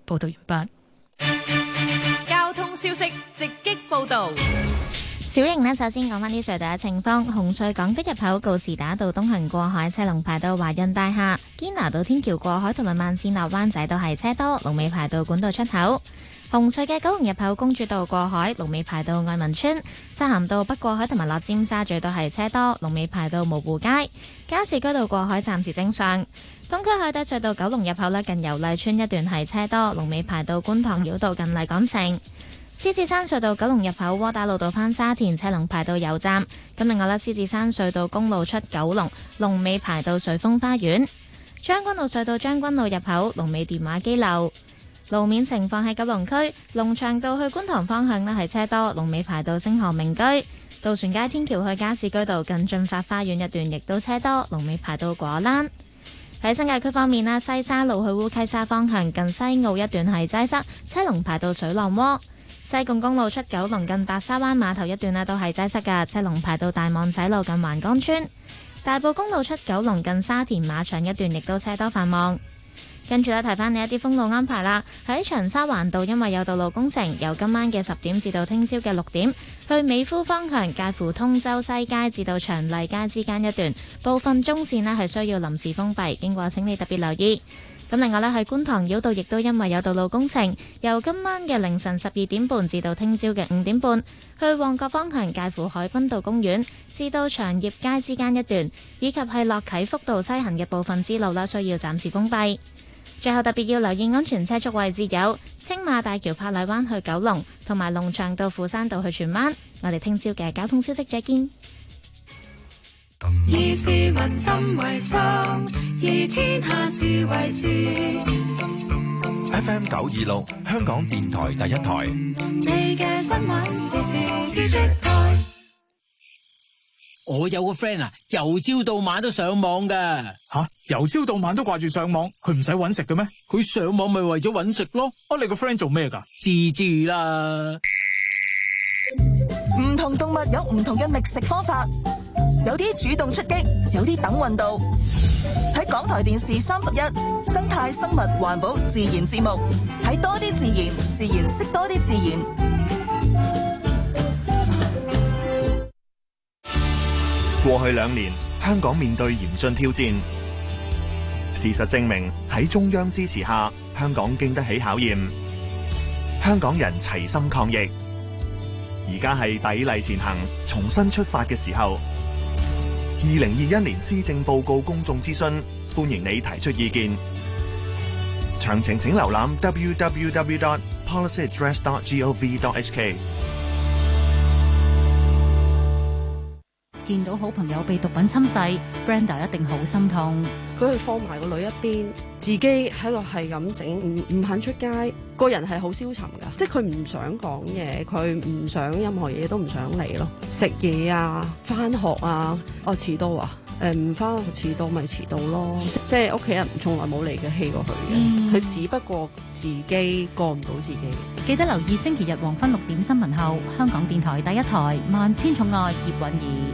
報道完畢。 交通消息直擊報道。 小瑩呢，首先講返啲隧道嘅情況。紅隧港島入口告士打道東行過海車龍排到華潤大廈，堅拿道天橋過海同埋慢線落灣仔都係車多，龍尾排到管道出口。紅隧嘅九龍入口公主道過海，龍尾排到愛民村；漆咸道北過海同埋落尖沙咀都係車多，龍尾排到蕪湖街。加士居道過海暫時正常。東區海底隧道九龍入口呢，近油麗村一段係車多，龍尾排到觀塘繞道近麗港城。獅子山隧道九龍入口窩打老道返沙田，車龍排到油站。咁另外呢，獅子山隧道公路出九龍，龍尾排到瑞豐花園。將軍澳隧道將軍澳入口，龍尾電話機樓。路面情況喺九龍區龍翔道去觀塘方向呢係車多，龍尾排到星河名居。渡船街天橋去加士居道近駿發花園一段亦都車多，龍尾排到果欄。喺新界區方面啦，西沙路去烏溪沙方向近西澳一段係擠塞，車龍排到水浪窩。西貢公路出九龍近白沙灣碼頭一段都係擠塞㗎，車龍排到大網仔路近橫江村。大埔公路出九龍近沙田馬場一段亦都車多繁忙。跟住提翻你一啲封路安排啦。喺長沙灣道，因為有道路工程，由今晚嘅10點至到聽朝嘅6點，去美孚方向介乎通州西街至到長麗街之間一段部分中線係需要臨時封閉，經過請你特別留意。咁另外喺觀塘繞道亦都因為有道路工程，由今晚嘅凌晨12點半至到聽朝嘅5點半，去旺角方向介乎海濱道公園至到長業街之間一段，以及係落啟福道西行嘅部分支路需要暫時封閉。最後特別要留意安全車速位置有青馬大橋柏麗灣去九龍，同埋龍翔道富山道去荃灣。我哋聽朝嘅交通消息再見。 以市民心為心，以天下事為事。 FM 926香港電台第一台。 你嘅新聞時事知識台。 我有個 friend 由朝到晚都上網噶。 由朝到晚都掛住上網，佢唔使搵食嘅咩？ 佢上網咪為咗搵食咯。 你個 friend 做咩噶？ 自住啦。 唔同動物有唔同嘅覓食方法，有啲主動出擊，有啲等運到。喺港台電視31生態生物環保自然節目，睇多啲自然，自然識多啲自然。 過去2年，香港面對嚴峻挑戰。事實證明，喺中央支持下，香港經得起考驗。香港人齊心抗疫，而家係砥礪前行、重新出發嘅時候。2021年施政報告公眾諮詢，歡迎你提出意見。詳情請瀏覽 www.policyaddress.gov.hk。 見到好朋友被毒品侵蝕 ，Brenda 一定好心痛。 佢去放埋個女一邊，自己喺度係咁整，唔肯出街，個人係好消沉噶，即係佢唔想講嘢，佢唔想任何嘢都唔想嚟咯。食嘢啊，翻學啊，遲到啊，唔翻學遲到咪遲到咯。即係屋企人從來冇嚟嘅氣過佢嘅，佢只不過自己過唔到自己。 記得留意星期日黃昏6點新聞後，香港電台第一台萬千寵愛葉韻儀。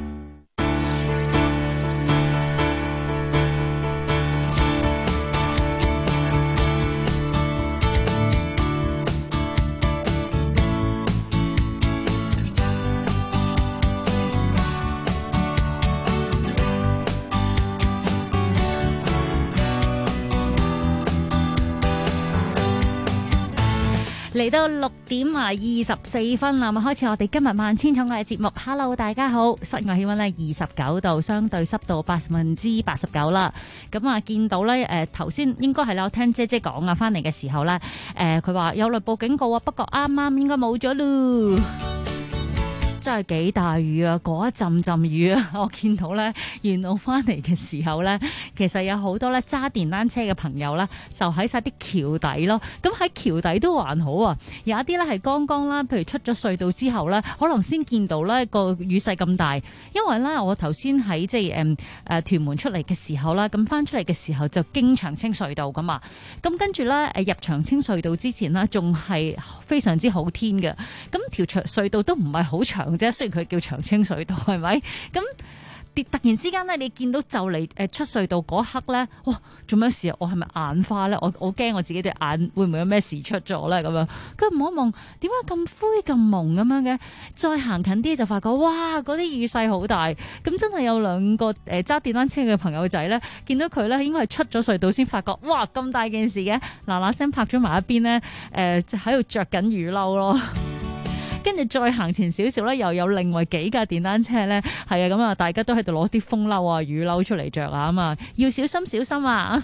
嚟到6點24分啦，開始我哋今日萬千寵愛嘅節目。Hello， 大家好，室外氣溫咧29度，相對濕度89%啦。咁見到咧頭先應該係啦，我聽姐姐講啊，翻嚟嘅時候咧佢話有雷暴警告啊，不過啱啱應該冇咗咯。真係幾大雨啊！嗰一陣雨啊，我見到咧沿路翻嚟嘅時候咧，其實有好多咧揸電單車嘅朋友咧，就喺晒啲橋底咯。咁喺橋底都還好啊，有一啲咧係剛剛啦，譬如出咗隧道之後咧，可能先見到咧個雨勢咁大。因為咧我頭先喺即係屯門出嚟嘅時候啦，咁翻出嚟嘅時候就經長青隧道噶嘛。咁跟住咧入長青隧道之前呢，仲係非常之好天嘅。咁條隧道都唔係好長。雖然佢叫長青隧道係咪？咁突然之間咧，你見到就嚟出隧道嗰刻咧，哇！做咩事啊？我係咪眼花咧？我驚我自己對眼會唔會有咩事出咗咧？咁樣，跟住望一望，點解咁灰咁蒙咁樣嘅？再行近啲就發覺，哇！嗰啲雨勢好大，咁真係有兩個揸電單車嘅朋友仔咧，見到佢咧應該係出咗隧道先發覺，哇！咁大件事嘅，嗱嗱聲拍咗埋一邊咧，就喺度着緊雨褸咯。跟住再行前少少咧，又有另外幾架電單車咧，係啊，咁啊，大家都喺度攞啲風褸啊、雨褸出嚟着啊，咁啊，要小心小心啊！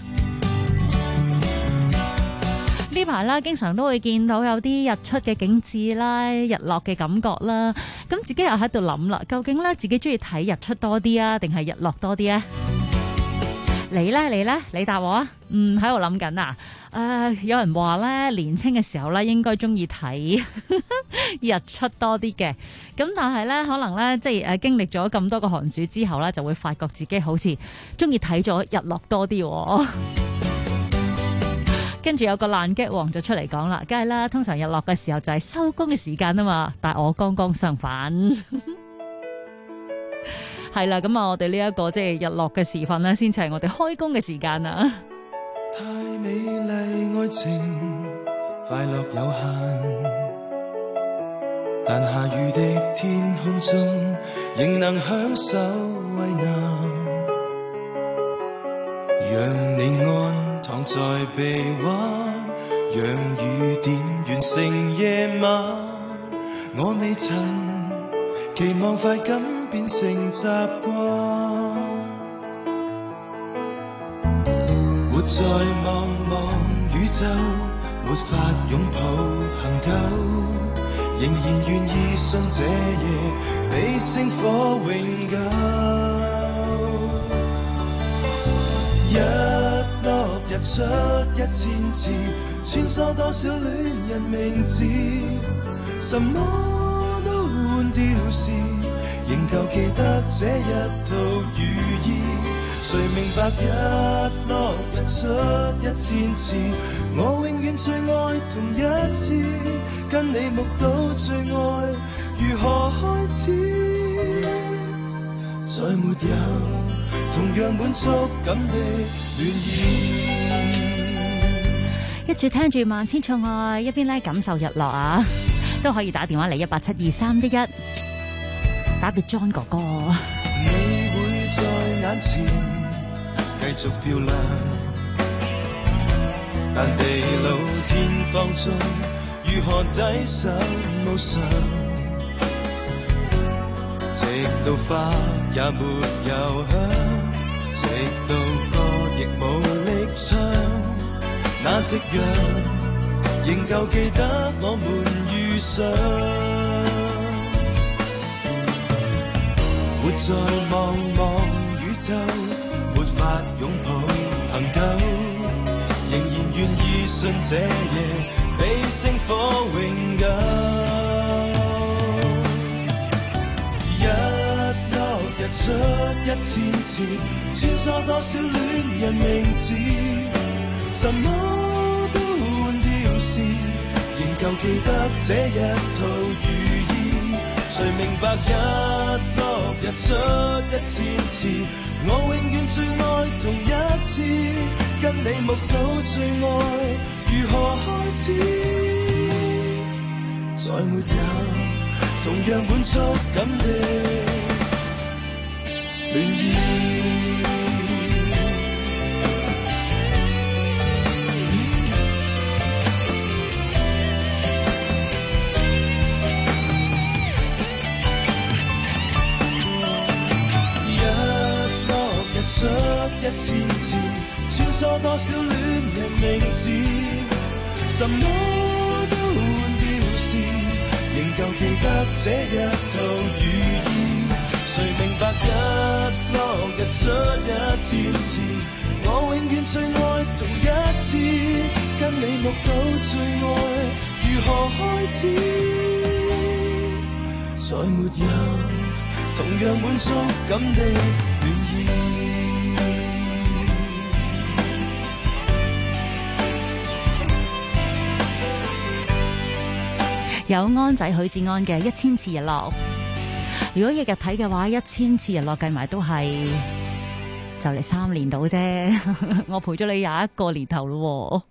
呢排啦，經常都會見到有啲日出嘅景緻啦、日落嘅感覺啦，咁自己又喺度諗啦，究竟咧自己中意睇日出多啲啊，定係日落多啲啊？你咧，你答我啊！喺度諗緊啊！有人話咧，年青嘅時候咧，應該中意睇日出多啲嘅。咁但係咧，可能咧，即係經歷咗咁多個寒暑之後咧，就會發覺自己好似中意睇咗日落多啲。跟住有個爛 gag 王就出嚟講啦，梗係啦，通常日落嘅時候就係收工嘅時間啊嘛，但係我剛剛相反。係啦，咁啊，我哋呢一個即係日落嘅時分咧，先至係我哋開工嘅時間啊！ 太美麗愛情，快樂有限，但下雨的天空中，仍能享受慰難。讓你安躺在臂彎，讓雨點完成夜晚。我未曾期望快感變成習慣，活在茫茫宇宙，沒法擁抱恆久，仍然願意信這夜比星火永久。日落日出1000次，穿梭多少戀人名字，什麼都換掉時，仍舊記得這一套寓意。誰明白日落日出1000次，我永遠最愛同一次，跟你目睹最愛如何開始，再沒有同樣滿足感的戀意。 一住聽住萬千寵愛，一邊咧感受日落啊，都可以打電話嚟1872311。打俾 John 哥哥， 你會在眼前繼續漂亮，但地老天荒中如何抵受無常？直到花也沒有響，直到歌亦無力唱，那夕陽仍舊記得我們遇上。活在茫茫宇宙，沒法擁抱恆久，仍然願意信這夜比星火永久。日落日出1000次，穿梭多少戀人名字，什麼都換掉時，仍舊記得這一套寓意。誰明白日落日出1000次，我永遠最愛同一次，跟你目睹最愛如何開始，再沒有同樣滿足感的戀意。出1000次，穿梭多少戀人名字，什麼都換掉時，仍舊記得這一套寓意。誰明白日落日出1000次，我永遠最愛同一次，跟你目睹最愛如何開始，再沒有同樣滿足感的戀意。 有安仔許志安嘅1000次日落， 如果日日睇嘅話，1000次日落計埋都係就嚟3年到啫。我陪咗你21個年頭咯。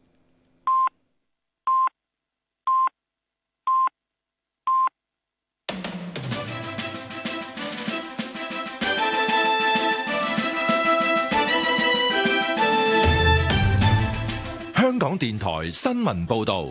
香港電台新聞報道。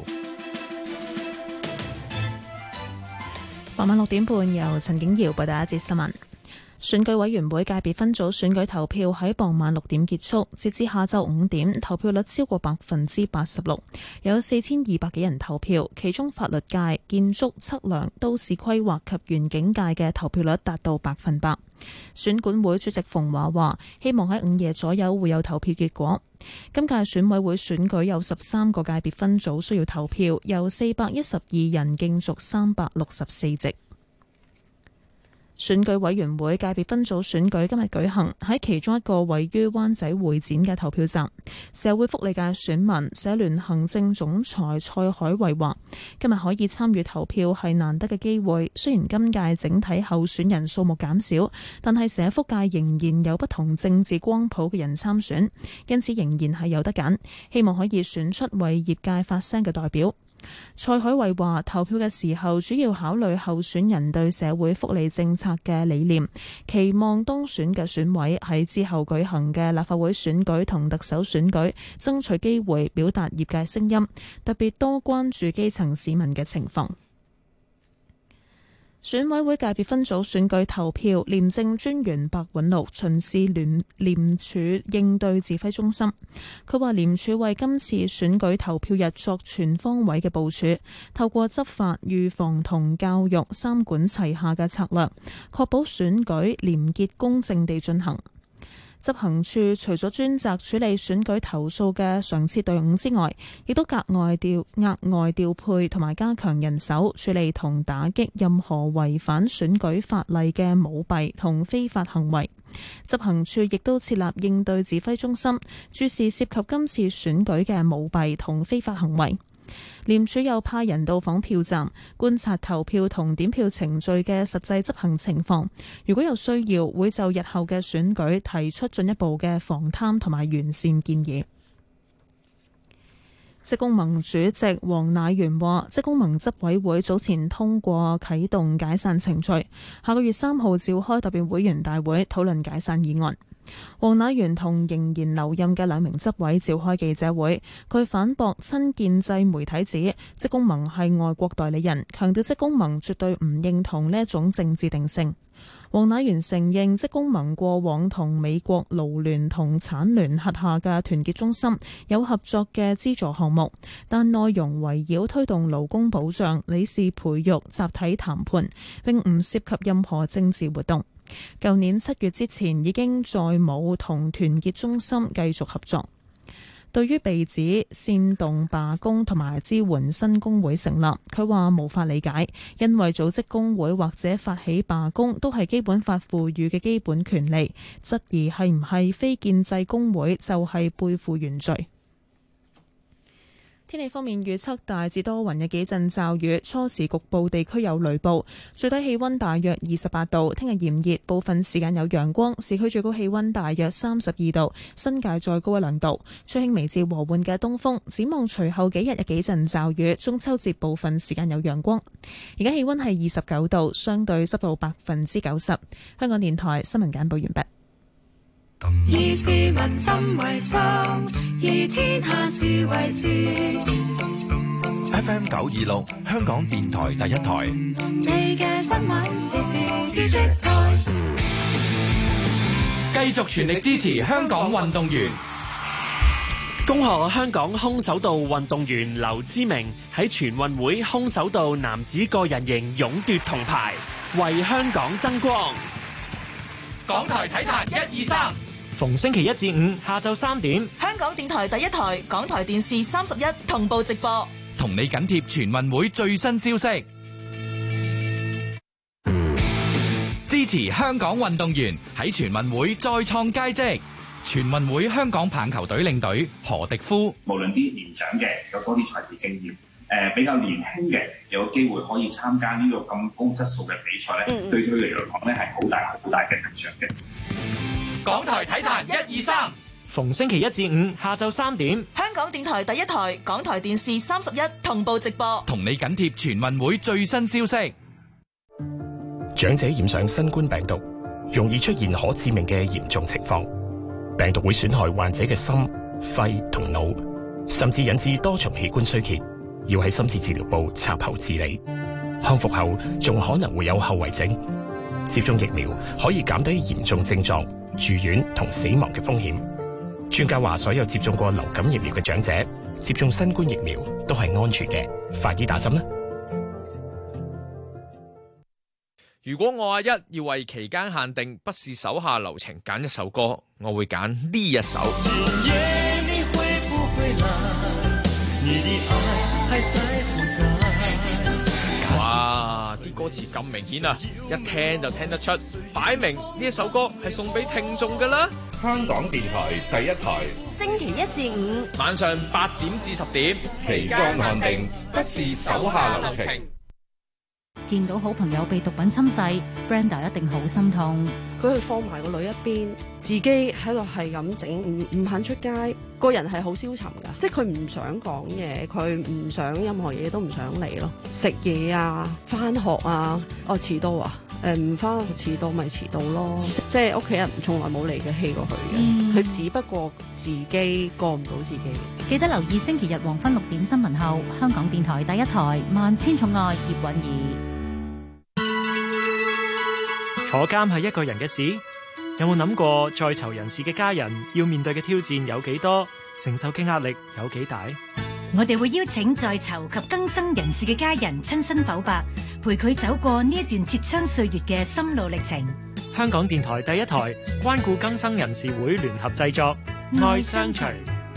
傍晚6點半，由陳景瑤報道一節新聞。選舉委員會界別分組選舉投票喺傍晚6點結束，截至下晝5點，投票率超過86%，有4200幾人投票，其中法律界、建築、測量、都市規劃及園境界嘅投票率達到100%。選管會主席馮華話，希望喺午夜左右會有投票結果。今屆選委會選舉有13個界別分組需要投票，由412人競逐364席。選舉委員會界別分組選舉今日舉行，喺其中一個位於灣仔會展嘅投票站，社會福利界選民社聯行政總裁蔡海慧話，今日可以參與投票係難得嘅機會，雖然今屆整體候選人數目減少，但係社福界仍然有不同政治光譜嘅人參選，因此仍然係有得揀，希望可以選出為業界發聲嘅代表。蔡海慧話，投票嘅時候主要考慮候選人對社會福利政策嘅理念，期望當選嘅選委喺之後舉行嘅立法會選舉同特首選舉爭取機會表達業界聲音，特別多關注基層市民嘅情況。選委會界別分組選舉投票，廉政專員白韞六巡視廉署應對指揮中心。佢話廉署為今次選舉投票日作全方位嘅部署，透過執法、預防同教育三管齊下嘅策略，確保選舉廉潔公正地進行。執行處除咗專責處理選舉投訴嘅常設隊伍之外，亦都額外調配同埋加強人手處理同打擊任何違反選舉法例嘅舞弊同非法行為。執行處亦都設立應對指揮中心，注視涉及今次選舉嘅舞弊同非法行為。廉署又派人到訪票站，觀察投票同點票程序嘅實際執行情況。如果有需要，會就日後嘅選舉提出進一步嘅防貪同埋完善建議。職工盟主席黃乃元話，職工盟執委會早前通過啟動解散程序，下個月3號召開特別會員大會討論解散議案。黃乃元同仍然留任嘅2名執委召開記者會，佢反駁親建制媒體指職工盟係外國代理人，強調職工盟絕對唔認同呢一種政治定性。黃乃元承認職工盟過往同美國勞聯同產聯轄下嘅團結中心有合作嘅資助項目，但內容圍繞推動勞工保障、理事培育、集體談判，並唔涉及任何政治活動。舊年7月之前已經再冇同團結中心繼續合作。對於被指煽動罷工同埋支援新工會成立，佢話無法理解，因為組織工會或者發起罷工都係基本法賦予嘅基本權利，質疑係唔係非建制工會就係背負原罪。天氣方面預測大致多雲嘅幾陣驟雨，初時局部地區有雷暴，最低氣溫大約28度。聽日炎熱，部分時間有陽光，市區最高氣溫大約32度，新界再高1-2度。吹輕微至和緩嘅東風。展望隨後幾日有幾陣驟雨，中秋節部分時間有陽光。而家氣溫係29度，相對濕度90%。香港電台新聞簡報完畢。 以市民心為心，以天下事為事。 FM 926，香港電台第一台。 你嘅新聞時事知識台， 繼續全力支持香港運動員。恭賀香港空手道運動員劉之明喺全運會空手道男子個人型勇奪銅牌，為香港爭光。 港台體壇1、2、3，逢星期1至5下晝3點， 香港電台第一台、港台電視31同步直播， 同你緊貼全運會最新消息，支持香港運動員喺全運會再創佳績。全運會香港棒球隊領隊何迪夫， 無論啲年長嘅有多啲賽事經驗， 比較年輕嘅有機會可以參加呢個咁高質素嘅比賽咧，對佢哋嚟講咧係好大嘅提升嘅。 港台體壇123， 逢星期一至五下晝3點， 香港電台第一台、港台電視31同步直播， 同你緊貼全運會最新消息。 長者染上新冠病毒，容易出現可致命嘅嚴重情況，病毒會損害患者嘅心、肺同腦，甚至引致多重器官衰竭，要喺深切治療部插喉治理。康復後仲可能會有後遺症。接種疫苗可以減低嚴重症狀、住院同死亡嘅風險。專家話，所有接種過流感疫苗嘅長者接種新冠疫苗都係安全嘅，快啲打針啦！ 如果我阿一要為期間限定不是手下留情揀一首歌，我會揀呢一首。 今夜你會不會來，你的愛還在不在？ 哇，啲歌詞咁明顯啊，一聽就聽得出，擺明呢一首歌係送俾聽眾噶啦。 香港電台第一台， 星期一至五晚上8點至10點， 期間限定不是手下留情。 見到好朋友被毒品侵蝕 ，Brenda 一定好心痛。 佢去放埋個女一邊，自己喺度係咁整，唔肯出街，個人係好消沉噶，即係佢唔想講嘢，佢唔想任何嘢都唔想嚟咯。食嘢啊，翻學啊，遲到啊，唔翻學遲到咪遲到咯。即係屋企人從來冇嚟嘅氣過佢嘅，佢只不過自己過唔到自己。 記得留意星期日黃昏6點新聞後，香港電台第一台《萬千寵愛》葉韻儀。 坐監係一個人嘅事，有冇諗過在囚人士嘅家人要面對嘅挑戰有幾多，承受嘅壓力有幾大？ 我哋會邀請在囚及更生人士嘅家人親身剖白，陪佢走過呢一段鐵窗歲月嘅心路歷程。 香港電台第一台關顧更生人士會聯合製作《愛相隨》。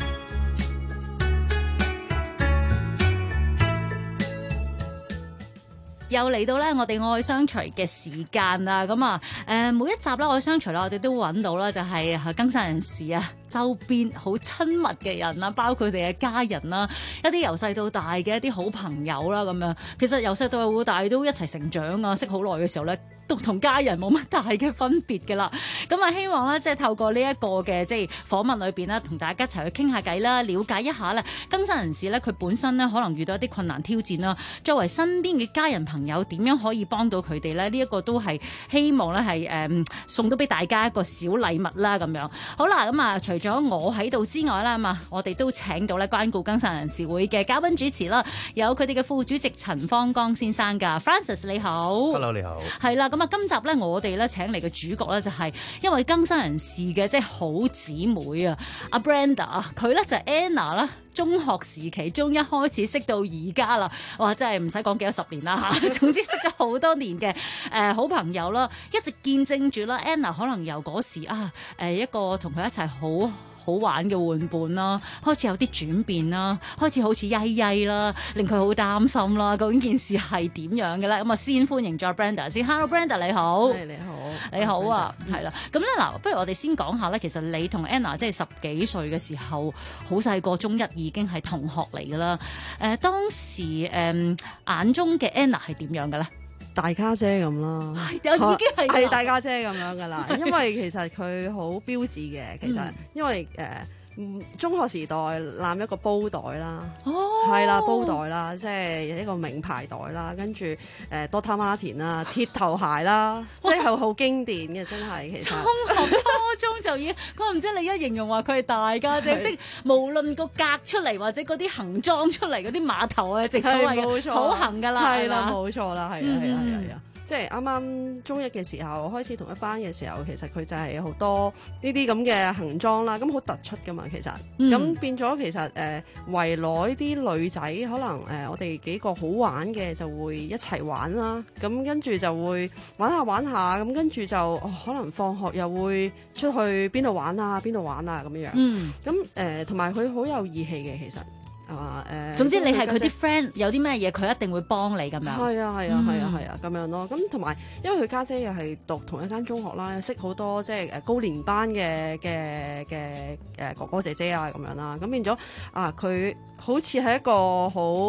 又嚟到咧，我哋愛相隨嘅時間啦，咁啊，每一集咧愛相隨啦，我哋都揾到啦，就係更生人士啊，周邊好親密嘅人啦，包括佢哋嘅家人啦，一啲由細到大嘅一啲好朋友啦，咁樣，其實由細到大都一齊成長啊，識好耐嘅時候咧，都同家人冇乜大嘅分別㗎啦。咁啊，希望咧即係透過呢一個嘅即係訪問裏邊咧，同大家一齊去傾下偈啦，了解一下咧更生人士咧佢本身咧可能遇到一啲困難挑戰啦，作為身邊嘅家人朋友點樣可以幫到佢哋咧？呢一個都係希望咧係送到俾大家一個小禮物啦咁樣。好啦，咁啊除咗我喺度之外啦嘛，我哋都請到咧關顧更生人士會嘅嘉賓主持啦，有佢哋嘅副主席陳方剛先生㗎 ，Francis 你好 ，Hello 你好， 係啦，咁啊今集咧我哋咧請嚟嘅主角咧就係因為更生人士嘅即係好姊妹啊，阿 Brenda 啊，佢咧就係 Anna 啦。中學時期中一開始識到而家啦，哇！真係唔使講幾多十年啦嚇，總之識咗好多年嘅好朋友啦，一直見證住啦 Anna 可能由嗰時一個同佢一齊好玩嘅玩伴啦，開始有啲轉變啦，開始好似曳曳啦，令佢好擔心啦。究竟件事係點樣嘅咧？咁啊，先歡迎咗 Brenda 先。Hello Brenda 你好，你好啊，係啦。咁咧嗱，不如我哋先講下咧，其實你同 Anna 即係10幾歲嘅時候，好細個，中一已經係同學嚟噶啦。當時眼中嘅 Anna 係點樣嘅咧？ 大家姐咁啦， 已經係大家姐咁樣噶啦，因為其實佢好標誌嘅，其實因為中學時代攬一個煲袋啦，係啦煲袋啦，即係一個名牌袋啦，跟住Dr. Martin 啦，鐵頭鞋啦，即係好經典嘅，真係其實。 中學、初中就已經，佢唔知你一形容話佢係大家姐，即係無論個格出嚟或者嗰啲行裝出嚟嗰啲碼頭啊，直所謂嘅好行㗎啦， 係啦，冇錯啦，係啊。即係啱啱中一嘅時候開始同一班嘅時候，其實佢就係好多呢啲咁嘅行裝啦，咁好突出噶嘛，其實咁變咗其實圍內啲女仔可能我哋幾個好玩嘅就會一齊玩啦，咁跟住就會玩下，咁跟住就可能放學又會出去邊度玩啊咁樣，咁同埋佢好有義氣嘅其實。 總之你係佢啲 friend，有啲咩嘢佢一定會幫你咁樣。 係啊，咁樣咯。咁同埋因為佢家姐又係讀同一間中學啦，識好多即係高年班嘅哥哥姐姐啊咁樣啦。咁變咗佢好似係一個好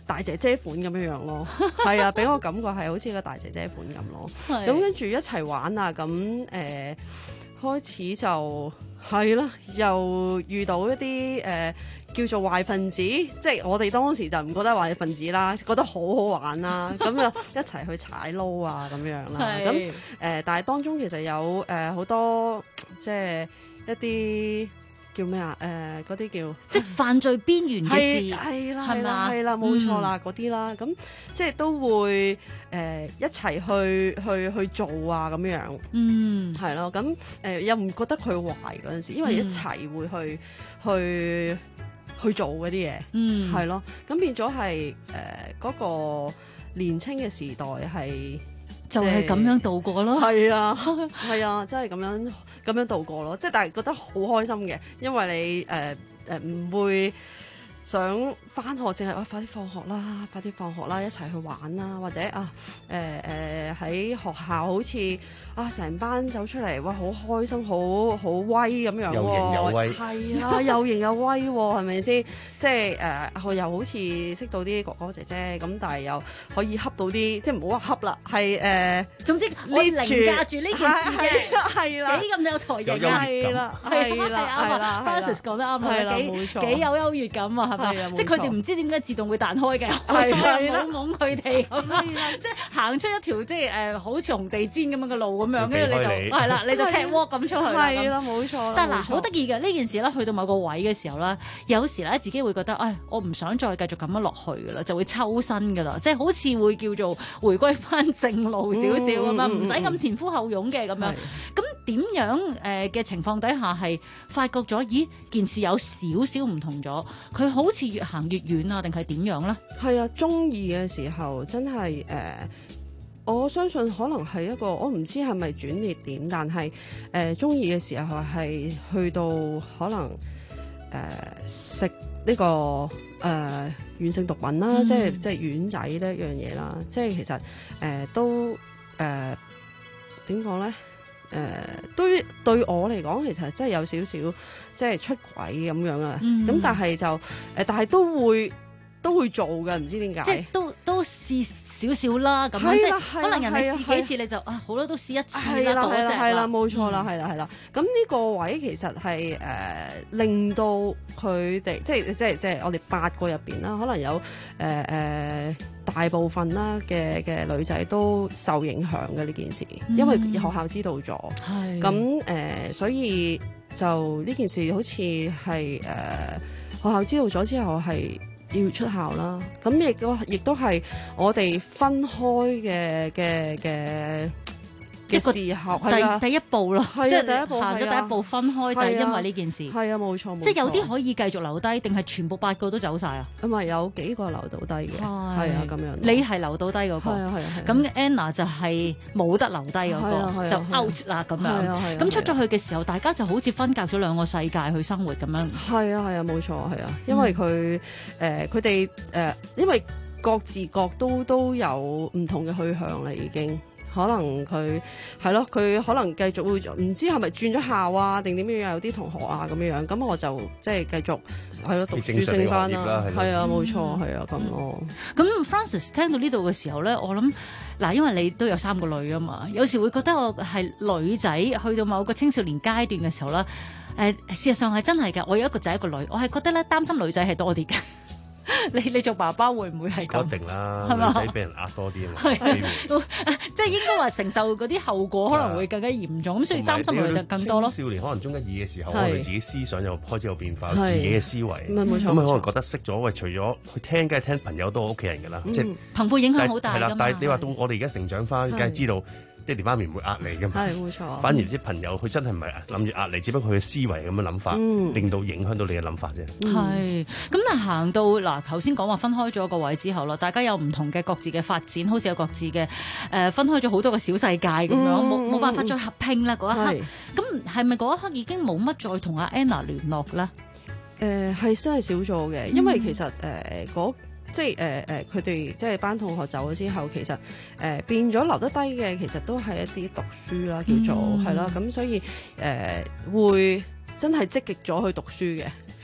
大姐姐款咁樣樣咯，係啊，俾我感覺係好似個大姐姐款咁咯。咁跟住一齊玩啊，咁開始就係啦，又遇到一啲叫做壞分子，即係我哋當時就唔覺得壞分子啦，覺得好好玩啦，咁就一齊去踩撈啊咁樣啦。咁但係當中其實有好多即係一啲叫咩啊？嗰啲叫即係犯罪邊緣嘅事， 係啦， 係嘛？ 係啦，冇錯啦，嗰啲啦，咁即係都會一齊去做啊咁樣，係咯，咁又唔覺得佢壞嗰陣時，因為一齊會去做嗰啲嘢，係咯，咁變咗係嗰個年青嘅時代係。 就係咁樣度過咯， 係啊，係啊，真係咁樣度過咯，即係但係覺得好開心嘅，因為你唔會想返學，淨係快啲放學啦，快啲放學啦，一齊去玩啦，或者喺學校好似成班走出嚟，哇好開心，好威咁樣喎， 又型又威， 係啊，又型又威喎，係咪先？即係我又好似識到啲哥哥姐姐咁，但係又可以恰到啲，即係唔好話恰啦，係總之我凌駕住呢件事嘅， 係啦， 幾咁有台型啊， 係啦，係啦 ，Francis 講得啱係啦， 冇錯，幾有優越感啊，係咪？即係佢哋唔知點解自動會彈開嘅，係啦，懵佢哋咁樣，即係行出一條即係好似紅地氈咁樣嘅路咁樣，跟住你就係啦，你就 catwalk 咁出去啦， 係啦，冇錯。 但係嗱，好得意嘅呢件事咧，去到某個位嘅時候咧，有時咧自己會覺得，我唔想再繼續咁樣落去噶啦，就會抽身噶啦，即係好似會叫做回歸翻正路少少咁樣，唔使咁前呼後擁嘅咁樣。咁點樣嘅情況底下係發覺咗，咦件事有少少唔同咗，佢好似越行越遠啊，定係點樣咧？ 係啊，中二嘅時候真係我相信可能係一個，我唔知係咪轉捩點，但係中二嘅時候係去到可能食呢個軟性毒品啦，即係丸仔呢一樣嘢啦，即係其實都點講咧？對我嚟講，其實真係有少少即係出軌咁樣啊！咁但係就但係都會做嘅，唔知點解。 即係都試少少啦，咁樣即係可能人哋試幾次你就好啦，都試一次啦，嗰隻係啦，冇錯啦，係啦。咁呢個位其實係令到佢哋即係我哋8個入邊啦，可能有大部分啦嘅女仔都受影響嘅呢件事，因為學校知道咗，咁所以就呢件事好似係學校知道咗之後係要出校啦，咁亦都係我哋分開嘅時候， 第一步咯，即係第一步行咗第一步分開，就係因為呢件事。係啊，冇錯。 即係有啲可以繼續留低，定係全部8個都走晒啊？ 咁啊，有幾個留到低嘅，係啊，咁樣。 你係留到低嗰個，係。咁 Anna 就係冇得留低嗰個，就 out 啦咁樣。咁出咗去嘅時候，大家就好似分隔咗2個世界去生活咁樣。 係啊，冇錯，係啊，因為佢哋因為各自各都有唔同嘅去向啦，已經。可能佢係咯，佢可能繼續會唔知係咪轉咗校啊，定點樣有啲同學啊咁樣，咁我就即係繼續係咯讀書升班啦，係啊，冇錯，係啊咁咯。 咁 Francis 聽到呢度嘅時候咧，我諗嗱，因為你都有3個女啊嘛，有時會覺得我係女仔去到某個青少年階段嘅時候咧，事實上係真係嘅，我有一個仔一個女，我係覺得咧擔心女仔係多啲嘅。你做爸爸會唔會係咁？ 一定啦，女仔俾人呃多啲啊嘛， 即係應該話承受嗰啲後果可能會更加嚴重，咁所以擔心女就更多咯。 少年可能中1、2嘅時候，我哋自己思想又開始有變化，自己嘅思維， 冇錯。 咁佢可能覺得識咗，喂，除咗去聽，梗係聽朋友多過屋企人㗎啦，即係朋輩影響好大㗎嘛。係啦， 但係你話到我哋而家成長翻，梗係知道。爹哋媽咪唔會呃你㗎嘛， 係冇錯。 反而啲朋友佢真係唔係諗住呃你，只不過佢嘅思維咁嘅諗法，令到影響到你嘅諗法啫。 係咁，但係行到嗱，頭先講話分開咗個位之後啦，大家有唔同嘅各自嘅發展，好似有各自嘅分開咗好多個小世界咁樣，冇辦法再合拼啦嗰一刻。咁係咪嗰一刻已經冇乜再同阿 Anna 聯絡咧？ 係真係少咗嘅，因為其實即係佢哋即係班同學走咗之後，其實變咗留得低嘅，其實都係一啲讀書啦，叫做係啦，咁所以會真係積極咗去讀書嘅，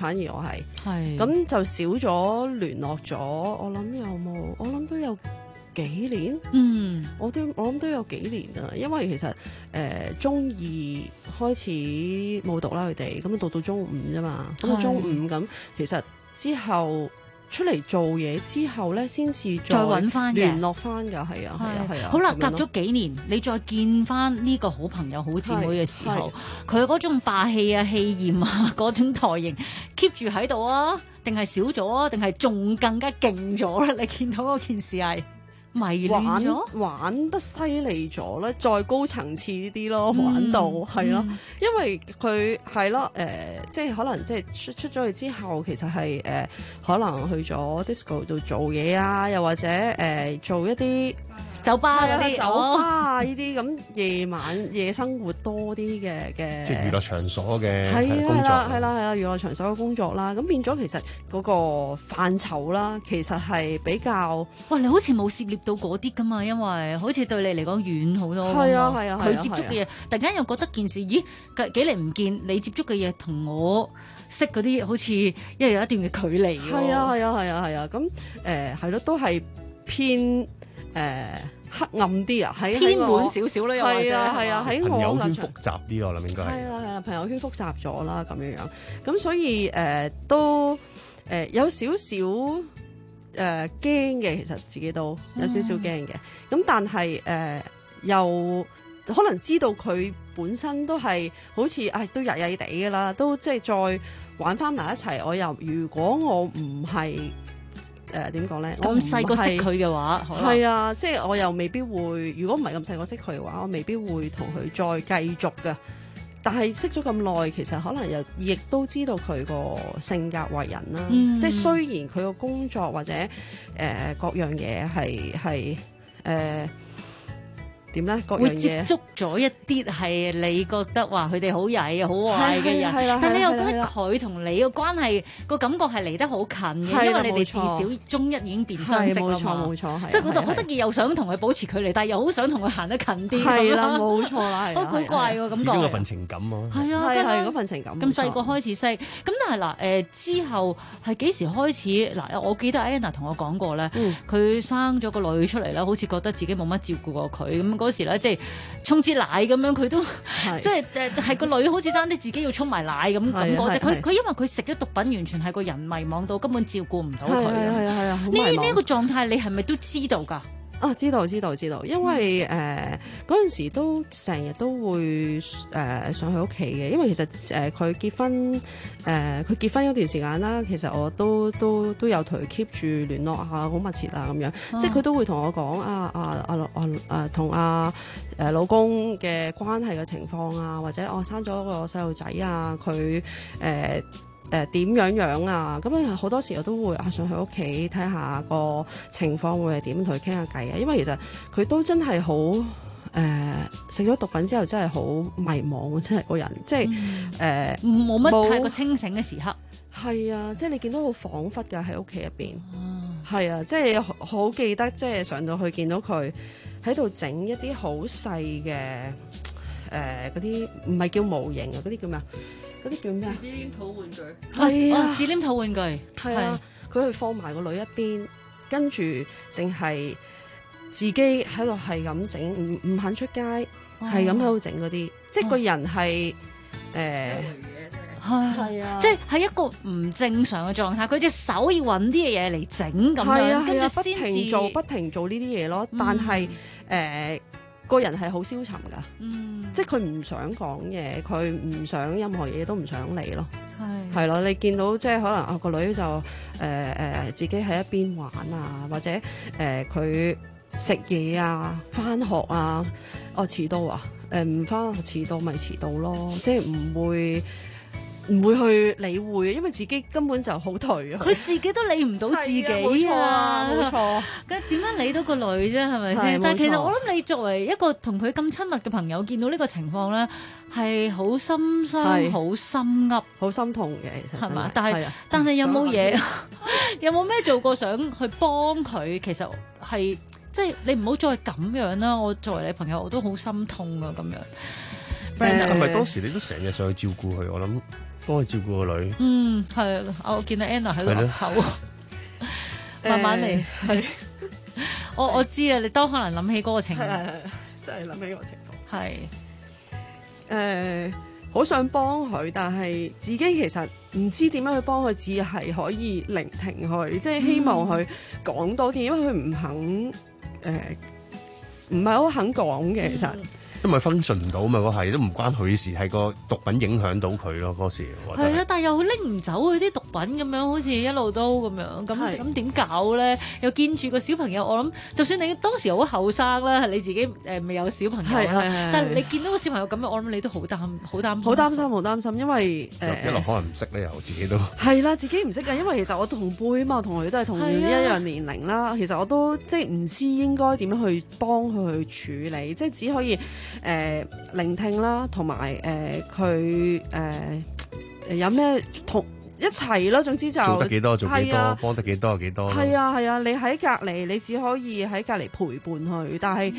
反而我係咁就少咗聯絡咗。我諗有冇？我諗都有幾年。我諗都有幾年啦。因為其實中二開始冇讀啦，佢哋咁到中五啫嘛。咁到中五咁，其實之後出嚟做嘢之後咧，先至再揾翻聯絡翻㗎。係啊。 好啦，隔咗幾年，你再見翻呢個好朋友、好姊妹嘅時候，佢嗰種霸氣啊、氣焰啊、嗰種台型 keep 住喺度啊，定係少咗啊？定係仲更加勁咗咧？你見到嗰件事係迷戀咗， 玩得犀利咗咧，再高層次啲咯，玩到係咯，因為佢係咯，即係可能即係出咗去之後，其實係可能去咗 disco 度做嘢啊，又或者做一啲酒吧嗰啲， 酒吧啊呢啲咁夜晚夜生活多啲嘅即係娛樂場所嘅工作， 係啦，娛樂場所嘅工作啦，咁變咗其實嗰個範疇啦，其實係比較， 哇！你好似冇涉獵到嗰啲噶嘛，因為好似對你嚟講遠好多。 係啊， 佢接觸嘅嘢，突然間又覺得件事，咦？幾年唔見，你接觸嘅嘢同我識嗰啲好似因為有一段嘅距離。 係啊，咁係咯，都係偏黑暗啲啊， 偏滿少少啦，又或者係啊，喺我朋友圈複雜啲，我諗應該係啊，朋友圈複雜咗啦，咁樣，咁所以都有少少驚嘅，其實自己都有少少驚嘅，咁但係又可能知道佢本身都係好似都曳曳地㗎啦，都即係再玩翻埋一齊。我又如果我唔係點講咧？ 咁細個識佢嘅話， 係啊，即係我又未必會。如果唔係咁細個識佢嘅話，我未必會同佢再繼續嘅。但係識咗咁耐，其實可能又亦都知道佢個性格為人啦。即係雖然佢個工作或者各樣嘢係點咧？各樣嘢會接觸咗一啲係你覺得話佢哋好曳好壞嘅人，但你又覺得佢同你嘅關係個感覺係離得好近嘅，因為你哋至少中一已經變相識啦嘛。冇錯，即係嗰度好得意，又想同佢保持距離，但係又好想同佢行得近啲。 係啦，冇錯啦， 好古怪喎感覺。 始終有份情感啊。 係啊， 係嗰份情感。 咁細個開始識，咁但係嗱之後係幾時開始嗱？我記得 Anna 同我講過咧，佢生咗個女出嚟啦，好似覺得自己冇乜照顧過佢咁。嗰時咧，即係沖支奶咁樣，佢都即係係個女好似爭啲自己要沖埋奶咁感覺啫。佢因為佢食咗毒品，完全係個人迷惘到根本照顧唔到佢。 係啊， 呢個狀態你係咪都知道㗎？ 啊，知道，因為嗰陣時都成日都會上佢屋企嘅，因為其實佢結婚嗰段時間啦，其實我都有同佢 keep 住聯絡下，好密切啊咁樣，即係佢都會同我講同老公嘅關係嘅情況啊，或者我生咗個細路仔啊，佢點樣啊？咁好多時我都會上去屋企睇下個情況會係點，同佢傾下偈啊。因為其實佢都真係好食咗毒品之後真係好迷茫，真係個人即係冇乜太過清醒嘅時刻。 係啊，即係你見到好恍惚㗎喺屋企入邊。係啊，即係好記得，即係上到去見到佢喺度整一啲好細嘅嗰啲唔係叫模型啊，嗰啲叫咩啊？嗰啲叫咩啊？ 紙黏土玩具係啊， 紙黏土玩具係啊，佢去放埋個女一邊，跟住淨係自己喺度係咁整，唔肯出街，係咁喺度整嗰啲，即係個人係係啊， 即係喺一個唔正常嘅狀態，佢隻手要揾啲嘢嚟整咁樣，跟住不停做呢啲嘢咯。但係個人係好消沉㗎，即係佢唔想講嘢，佢唔想任何嘢都唔想理咯。係咯，你見到即係可能個女就自己喺一邊玩啊，或者佢食嘢啊、返學啊，遲到啊，唔返學遲到咪遲到咯，即係唔會去理會，因為自己根本就好頹啊！ 佢自己都理唔到自己啊！ 冇錯， 咁點樣理到個女啫？係咪先？但係其實我諗你作為一個同佢咁親密嘅朋友，見到呢個情況咧，係好心傷、好心噏、 好心痛嘅，其實係嘛？ 但係有冇嘢？有冇咩做過想去幫佢？其實係即係你唔好再咁樣啦！我作為你朋友，我都好心痛啊！咁樣。 係咪當時你都成日上去照顧佢？我諗幫佢照顧個女。 係我見到 Anna 喺度岌頭，慢慢嚟。我知啊，你當可能諗起嗰個情況， 真係諗起嗰個情況。 係好想幫佢，但係自己其實唔知點樣去幫佢，只係可以聆聽佢，即係希望佢講多啲，因為佢唔肯唔係好肯講嘅，其實。 因為function唔到嘛，個係都唔關佢事，係個毒品影響到佢咯。嗰時係啊，但係又拎唔走佢啲毒品咁樣，好似一路都咁樣，咁點搞咧？又見住個小朋友，我諗就算你當時好後生啦，你自己未有小朋友啦，但係你見到個小朋友咁樣，我諗你都好擔心，因為一路可能唔識咧，又自己都係啦，自己唔識嘅，因為其實我同輩啊嘛，同佢都係同一樣年齡啦。其實我都即係唔知應該點樣去幫佢去處理，即係只可以。聆聽啦，同埋佢有咩同一齊咯。總之就做得幾多做幾多，幫得幾多幾多。 係啊，你喺隔離，你只可以喺隔離陪伴佢，但係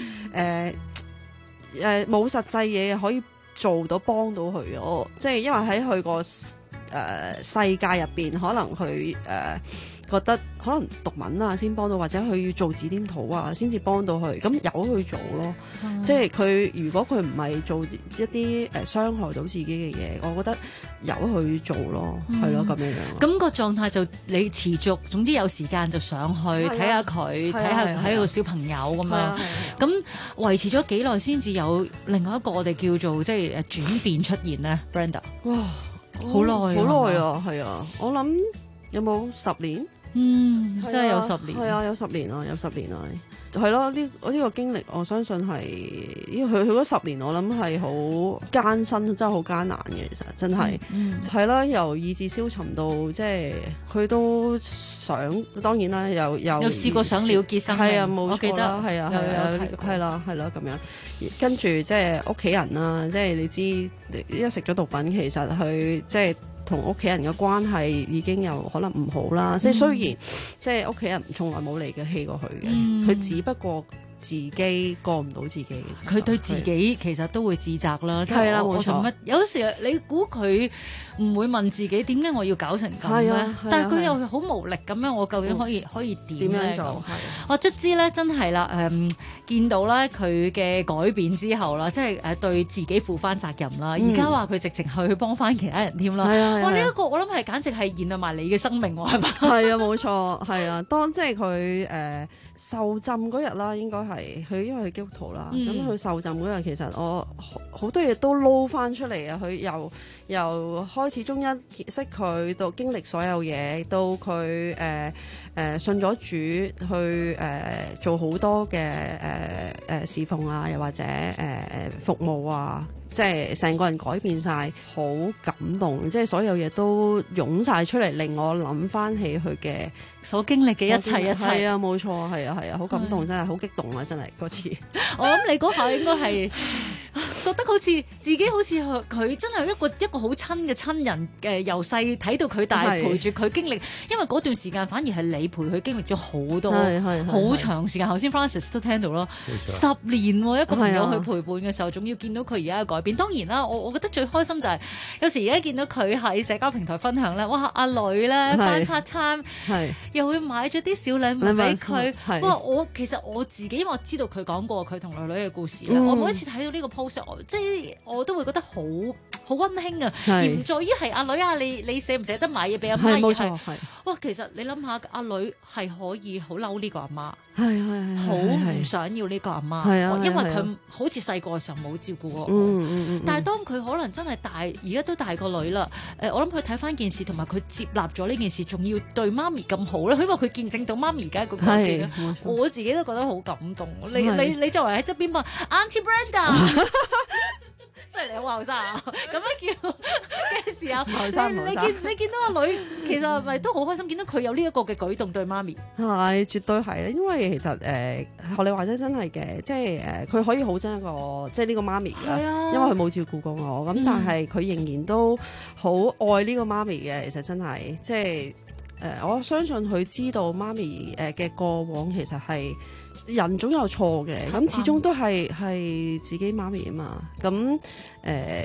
冇實際嘢可以做到幫到佢。我即係因為喺佢個世界入邊，可能佢覺得可能讀文啊先幫到，或者佢要做指點圖啊先至幫到佢，咁由佢做咯。即係佢如果佢唔係做一啲傷害到自己嘅嘢，我覺得由佢做咯，係咯咁樣樣。 咁個狀態就你持續，總之有時間就上去睇下佢，睇下喺個小朋友咁樣。咁維持咗幾耐先至有另外一個我哋叫做即係轉變出現咧 ，Brenda？ 哇，好耐啊，係啊，我諗有冇10年？ 真係有10年， 係啊，有10年啊，係咯。呢個經歷，我相信係佢嗰10年，我諗係好艱辛，真係好艱難嘅。其實真係係啦，由意志消沉到即係佢都想，當然啦，有試過想了結生命， 係啊，冇錯， 我記得係啊，係啦咁樣。跟住即係屋企人啦，即係你知，一食咗毒品，其實佢即係。同屋企人嘅關係已經有可能唔好啦，即係雖然即係屋企人從來冇離過棄過佢嘅，佢只不過自己過唔到自己， 佢對自己其實都會自責啦。 係啦，冇錯。 有時你估佢唔會問自己點解我要搞成咁咧？但係佢又好無力咁樣，我究竟可以點樣做？我卒之咧真係啦，見到咧佢嘅改變之後啦，即係對自己負翻責任啦。而家話佢直情去幫翻其他人添啦。哇！呢一個我諗係簡直係延續埋你嘅生命喎，係嘛？ 係啊，冇錯，係啊。當即係佢受浸嗰日啦，應該係佢因為佢基督徒啦，咁佢受浸嗰日其實我好多嘢都撈翻出嚟啊！佢由開始中一識佢到經歷所有嘢，到佢信咗主去做好多嘅侍奉啊，又或者服務啊。即係成個人改變晒，好感動，即係所有嘢都湧晒出嚟，令我諗翻起佢嘅所經歷嘅一切。 係啊，冇錯，係啊，好感動，真係好激動啊！真係嗰次， 我諗你嗰下應該係覺得好似自己好似佢真係一個好親嘅親人，由細睇到佢大，陪住佢經歷。因為嗰段時間反而係你陪佢經歷咗好多好長時間。頭先 Francis 都聽到咯，10年一個朋友去陪伴嘅時候，仲要見到佢而家嘅改變。當然啦，我覺得最開心就係有時而家見到佢喺社交平台分享咧，哇！阿女咧返 part time，又會買咗啲小禮物俾佢。哇！其實我自己因為我知道佢講過佢同女女嘅故事咧，我每一次睇到呢個 post，即係我都會覺得好溫馨啊！而唔在於係阿女啊，你捨唔捨得買嘢俾阿媽？ 冇錯， 哇！其實你諗下，阿女係可以好嬲呢個阿媽。 係好唔想要呢個阿媽，因為佢好似細個嘅時候冇照顧過我。但係當佢可能真係大，而家都大個女啦。我諗佢睇翻件事，同埋佢接納咗呢件事，仲要對媽咪咁好咧。因為佢見證到媽咪而家個改變，我自己都覺得好感動。你作為喺側邊問 Auntie Brenda。即係你好後生啊！咁樣叫嘅時候，你見到阿女，其實係咪都好開心？見到佢有呢一個嘅舉動對媽咪， 係絕對係咧。因為其實學你話齋真係嘅，即係佢可以好憎一個即係呢個媽咪㗎，因為佢冇照顧過我。咁但係佢仍然都好愛呢個媽咪嘅。其實真係即係我相信佢知道媽咪嘅過往其實係。人總有錯嘅，咁始終都係自己媽咪啊嘛，咁點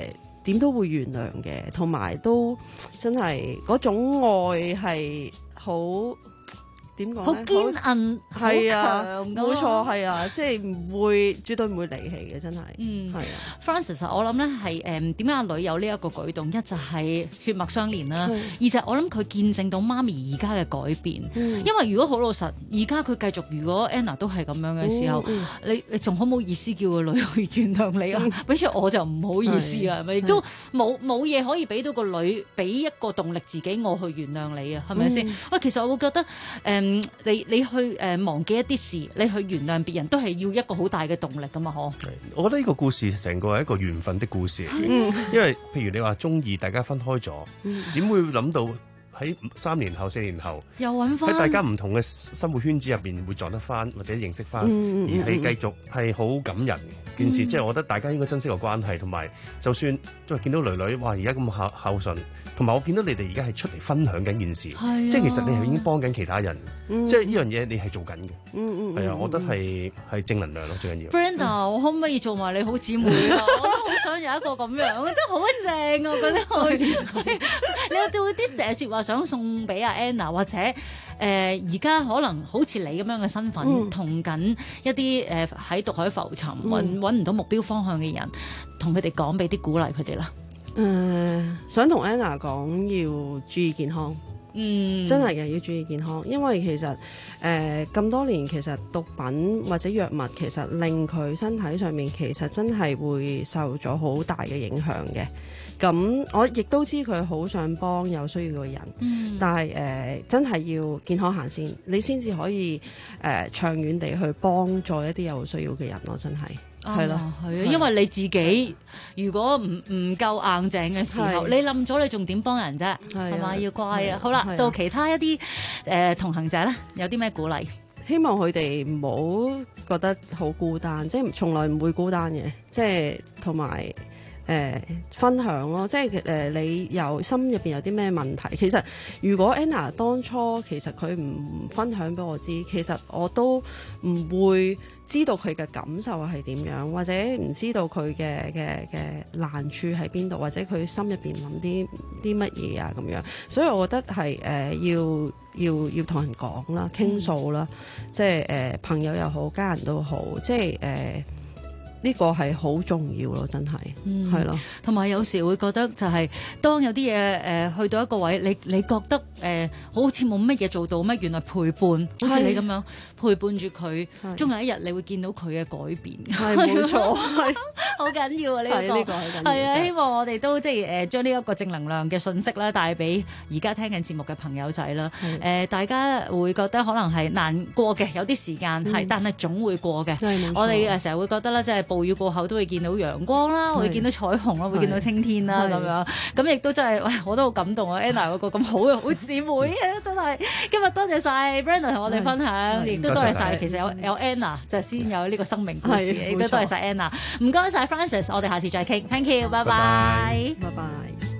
點都會原諒嘅，同埋都真係嗰種愛係好。點講咧？ 好堅韌， 係啊， 強冇錯，係啊，即係唔會，絕對唔會離棄嘅，真係。係啊。 Francis， 我諗咧係點解阿女有呢一個舉動？一就係血脈相連啦，二就係我諗佢見證到媽咪而家嘅改變。因為如果好老實，而家佢繼續，如果 Anna 都係咁樣嘅時候，你仲好唔好意思叫個女去原諒你啊？比如我就唔好意思啦，係咪？亦都冇嘢可以俾到個女，俾一個動力自己，我去原諒你啊，係咪先？喂，其實我會覺得你去忘記一啲事，你去原諒別人都係要一個好大嘅動力㗎嘛，嗬？ 我覺得呢個故事成個係一個緣分的故事，因為譬如你話中意，大家分開咗，點會諗到喺3年後、4年後又揾翻喺大家唔同嘅生活圈子入邊會撞得翻或者認識翻，而係繼續係好感人嘅件事。即係我覺得大家應該珍惜個關係，同埋就算都係見到女女哇而家咁孝順。同埋我見到你哋而家係出嚟分享緊件事，即係其實你係已經幫緊其他人，即係呢樣嘢你係做緊嘅，係啊，我覺得係正能量咯，最緊要。 Brenda，我可唔可以做埋你好姊妹啊？我都好想有一個咁樣，真係好正啊！我覺得你有啲説話想送俾阿 Anna， 或者而家可能好似你咁樣嘅身份，同緊一啲喺毒海浮沉揾唔到目標方向嘅人，同佢哋講，俾啲鼓勵佢哋啦。 想同 Anna 講要注意健康，真係嘅要注意健康，因為其實咁多年其實毒品或者藥物其實令佢身體上面其實真係會受咗好大嘅影響嘅。咁我亦都知佢好想幫有需要嘅人，但係真係要健康行先，你先至可以長遠地去幫助一啲有需要嘅人咯，真係。係咯， 係啊，因為你自己如果唔夠硬淨嘅時候，你冧咗，你仲點幫人啫？係嘛，要乖啊！好啦，到其他一啲同行者咧，有啲咩鼓勵？ 希望佢哋唔好覺得好孤單，即係從來唔會孤單嘅，即係同埋分享咯，即係你有心入邊有啲咩問題，其實如果 Anna 當初其實佢唔分享俾我知，其實我都唔會知道佢嘅感受係點樣，或者唔知道佢嘅難處喺邊度，或者佢心入邊諗啲乜嘢啊咁樣，所以我覺得係要同人講啦，傾訴啦，即係朋友又好，家人都好，即係呢個係好重要咯，真係，係咯。同埋有時會覺得就係當有啲嘢去到一個位，你覺得好似冇乜嘢做到咩？原來陪伴，好似你咁樣陪伴住佢，終有一日你會見到佢嘅改變。係冇錯，係好緊要啊！呢個係啊，希望我哋都即係將呢一個正能量嘅信息啦，帶俾而家聽緊節目嘅朋友仔啦。大家會覺得可能係難過嘅，有啲時間係，但係總會過嘅。我哋成日會覺得啦，即係暴雨過後都會見到陽光啦，會見到彩虹啦，會見到青天啦咁樣。咁亦都真係，我都好感動啊 ！Anna 有個咁好嘅好姊妹啊，真係。今日多謝晒 Brenda 同我哋分享，亦都多謝晒。其實有 Anna 就先有呢個生命故事，亦都多謝晒 Anna。唔該晒 Francis， 我哋下次再傾。Thank you， 拜拜，拜拜。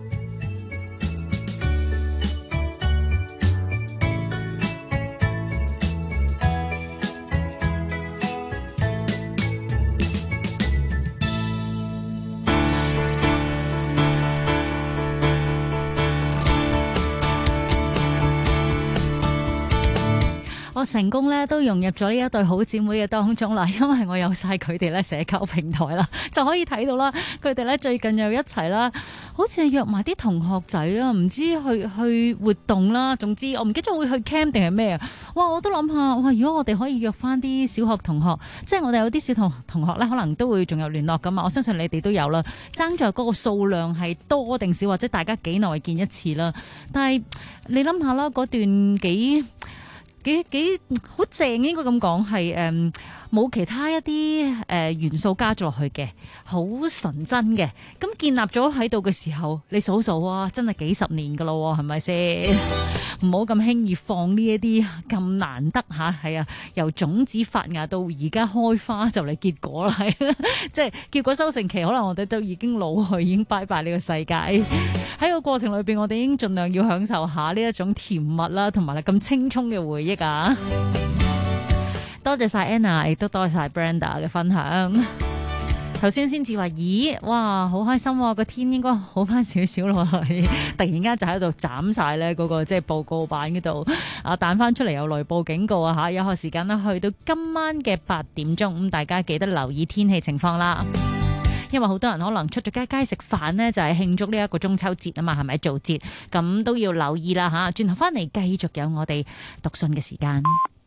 我成功咧都融入咗呢一對好姊妹嘅當中啦，因為我有晒佢哋咧社交平台啦，就可以睇到啦。佢哋咧最近又一齊啦，好似係約埋啲同學仔啊，唔知去活動啦。總之我唔記得咗會去 camp 定係咩啊？哇！我都諗下，哇！如果我哋可以約翻啲小學同學，即係我哋有啲小同學咧，可能都會仲有聯絡噶嘛。我相信你哋都有啦。爭在嗰個數量係多定少，或者大家幾耐見一次啦。但係你諗下啦，嗰段幾好正，應該咁講係冇其他一啲元素加咗落去嘅，好純真嘅。咁建立咗喺度嘅時候，你數數啊，真係幾十年噶咯，係咪先？唔好咁輕易放呢一啲咁難得吓，係啊，由種子發芽到而家開花就嚟結果啦，係即係結果收成期，可能我哋都已經老去，已經拜拜呢個世界。喺個過程裏邊，我哋已經盡量要享受下呢一種甜蜜啦，同埋咁青葱嘅回憶啊！多謝晒 Anna， 亦都多謝晒 Brenda 嘅分享。 頭先至話，咦，哇，好開心喎！個天應該好翻少少咯，突然間就喺度斬晒咧嗰個即係報告板嗰度彈翻出嚟有雷暴警告啊嚇！有效時間呢去到今晚嘅8點鐘，咁大家記得留意天氣情況啦。因為好多人可能出咗街食飯呢，就係慶祝呢一個中秋節啊嘛，係咪做節？咁都要留意啦嚇。轉頭翻嚟繼續有我哋讀信嘅時間。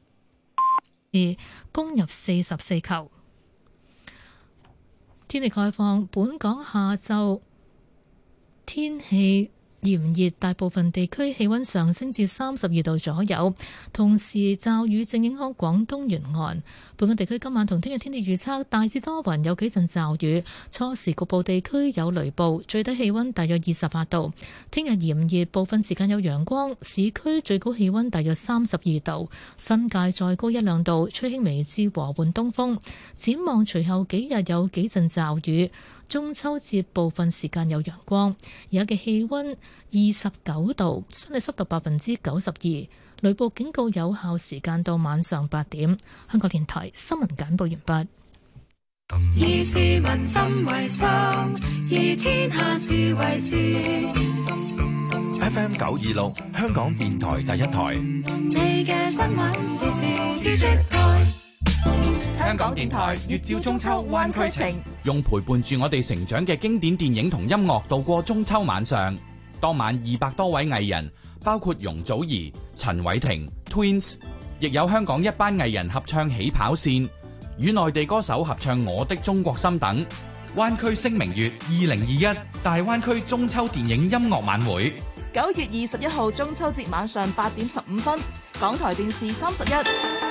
攻入44球。天氣概況，本港下晝天氣炎熱，大部分地區氣溫上升至32度左右，同時驟雨正影響廣東沿岸。本港地區今晚同聽日天氣預測大致多雲，有幾陣驟雨，初時局部地區有雷暴，最低氣溫大約28度。聽日炎熱，部分時間有陽光，市區最高氣溫大約32度，新界再高1-2度，吹輕微至和緩東風。展望隨後幾日有幾陣驟雨，中秋節部分時間有陽光，而家嘅氣溫29度，相對濕度92%，雷暴警告有效時間到晚上8點。香港電台新聞簡報完畢。 以市民心為心，以天下事為事。 FM 926，香港電台第一台。 你嘅新聞時事知識台。 香港電台月照中秋灣區情，用陪伴住我哋成長嘅經典電影同音樂度過中秋晚上。當晚200多位藝人，包括容祖兒、陳偉霆、Twins， 亦有香港一班藝人合唱《起跑線》，與內地歌手合唱《我的中國心》等。灣區星明月2021大灣區中秋電影音樂晚會 ，9月21號中秋節晚上8點15分，港台電視31。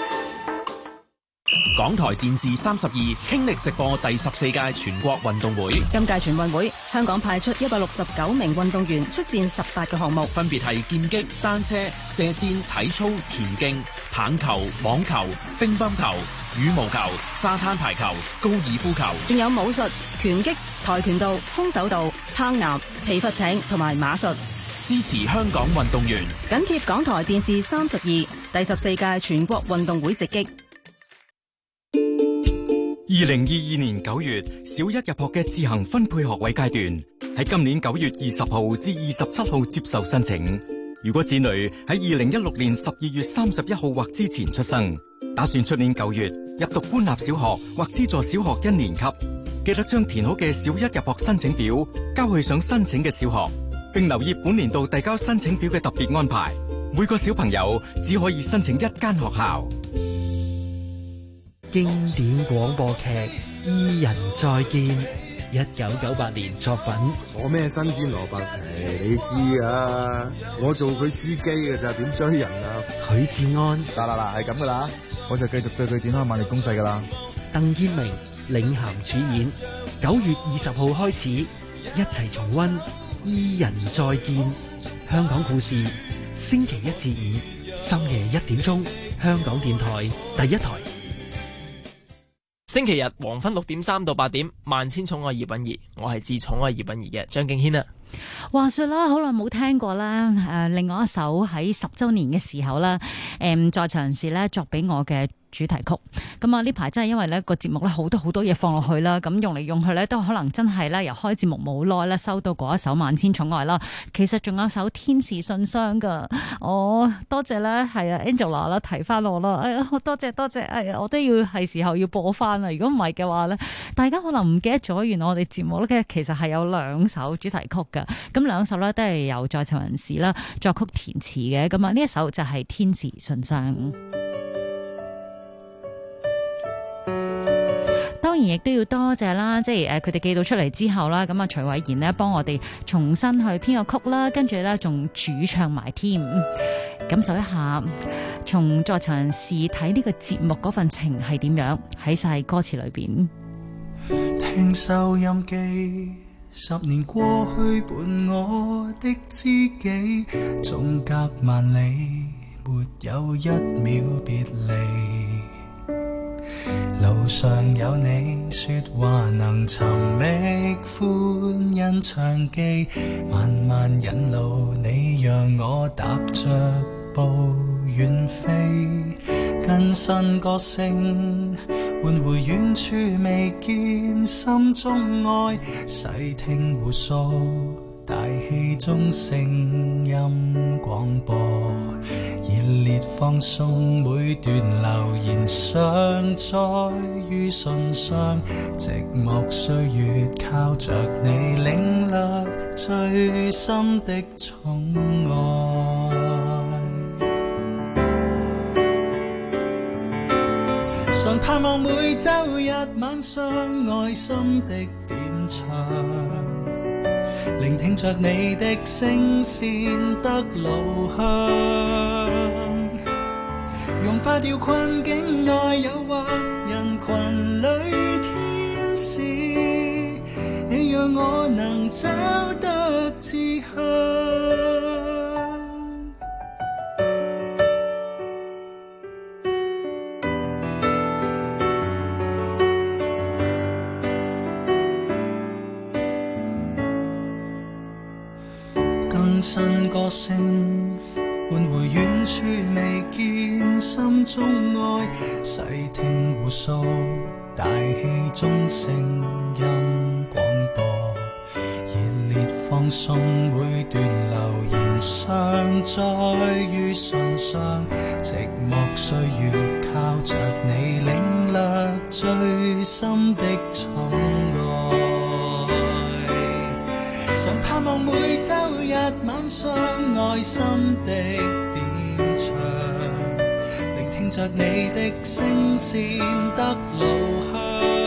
港台電視32傾力直播第14屆全國運動會。 今屆全運會，香港派出169名運動員出戰18個項目， 分別係劍擊、單車、射箭、體操、田徑、棒球、網球、乒乓球、羽毛球、沙灘排球、高爾夫球， 仲有武術、拳擊、跆拳道、空手道、攀岩、皮筏艇同埋馬術。 支持香港運動員， 緊貼港台電視32第14屆全國運動會直擊。 2022年9月，小一入學嘅自行分配學位階段，喺今年9月20號至27號接受申請。如果子女喺2016年12月31號或之前出生，打算出年9月入讀官立小學或資助小學1年級，記得將填好嘅小一入學申請表交去想申請嘅小學，並留意本年度遞交申請表嘅特別安排。每個小朋友只可以申請1間學校。 經典廣播劇《伊人再見》，1998年作品。 我咩新鮮蘿蔔皮，你知啊？我做佢司機嘅咋，點追人啊？ 許志安， 嗱，係咁噶啦，我就繼續對佢展開猛烈攻勢噶啦。 鄧堅明領銜主演，9月20號開始，一齊重溫《伊人再見》香港故事，星期1至5深夜1點鐘，香港電台第一台。 星期日黃昏6點3到8點，萬千寵愛葉韻儀，我係至寵愛葉韻儀嘅張敬軒啊。 話說啦，好耐冇聽過啦。另外一首喺10週年嘅時候啦，在場人士咧作俾我嘅主題曲。咁啊呢排真係因為呢個節目咧好多嘢放落去啦，咁用嚟用去咧都可能真係咧由開節目冇耐咧收到嗰一首萬千寵愛啦。其實仲有首天使信箱噶，多謝咧係啊 Angela 啦提翻我啦，哎呀多謝，哎呀我都要係時候要播翻啦。如果唔係嘅話咧，大家可能唔記得咗，原來我哋節目咧其實係有2首主題曲噶。咁2首咧都係由在場人士啦作曲填詞嘅。咁啊呢一首就係天使信箱。當然亦都要多謝啦，即係佢哋寄到出嚟之後啦，咁啊徐偉賢呢幫我哋重新去編個曲啦，跟住咧仲主唱埋添，感受一下從在場人士睇呢個節目嗰份情係點樣喺晒歌詞裏邊。 聽收音機，10年過去伴我的知己，縱隔萬里，沒有1秒別離。路上有你，說話能尋覓歡欣暢記，慢慢引路你，讓我踏着步遠飛，更新歌聲喚回遠處未見心中愛，細聽互訴大氣中聲音廣播，熱烈放送每段留言上載於信箱，寂寞歲月靠着你領略最深的寵愛，常盼望每周日晚上愛心的點唱，聆聽着你的聲線得路向，融化掉困境內誘惑，人群裏天使，你讓我能找得志向。更新歌聲，喚回遠處未見心中愛，細聽互訴大氣中聲音廣播，熱烈放送每段留言上載於信箱，寂寞歲月靠着你領略最深的寵愛，常盼望每周日晚上愛心的點唱，聆聽着你的聲線得路向，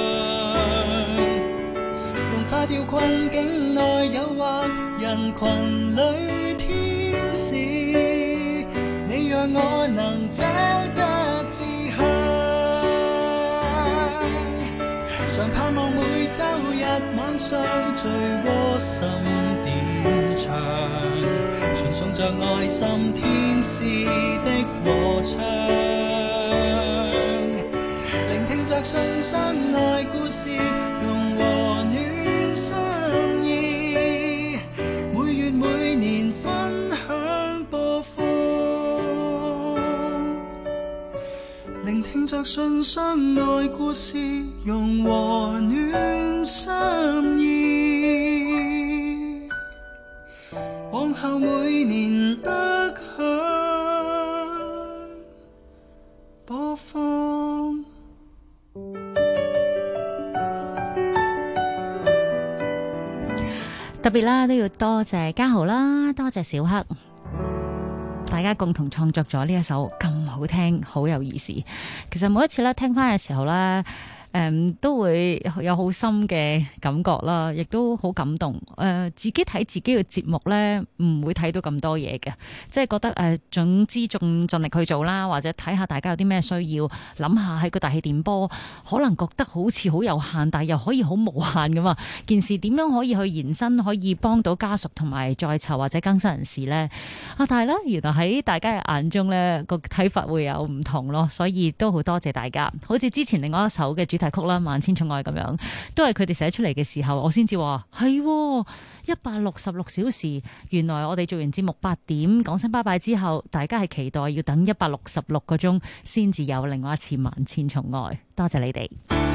融化掉困境內誘惑，人群裏天使，你讓我能找得志向，常盼望每周日晚上最窩心點唱，傳送着愛心天使的和唱，聆聽着信箱愛故事，融和暖心意，每月每年分享播放，聆聽着信箱愛故事，融和暖心意，往後每年得享播放。 特別啦，都要多謝嘉豪啦，多謝小黑，大家共同創作咗呢一首咁好聽、好有意思。其實每一次咧聽翻嘅時候咧，都會有好深嘅感覺啦，亦都好感動。自己睇自己嘅節目咧，唔會睇到咁多嘢嘅，即係覺得總之仲盡力去做啦，或者睇下大家有啲咩需要，諗下喺個大氣電波，可能覺得好似好有限，但係又可以好無限噶嘛。件事點樣可以去延伸，可以幫到家屬同埋在囚或者更生人士呢？但係咧，原來喺大家嘅眼中咧，個睇法會有唔同咯，所以都好多謝大家。好似之前另外一首嘅主題曲啦，《萬千寵愛》咁樣，都係佢哋寫出嚟嘅時候，我先至話係166小時。原來我哋做完節目8點講聲拜拜之後，大家係期待要等166個鐘先至有另外一次《萬千寵愛》。多謝你哋。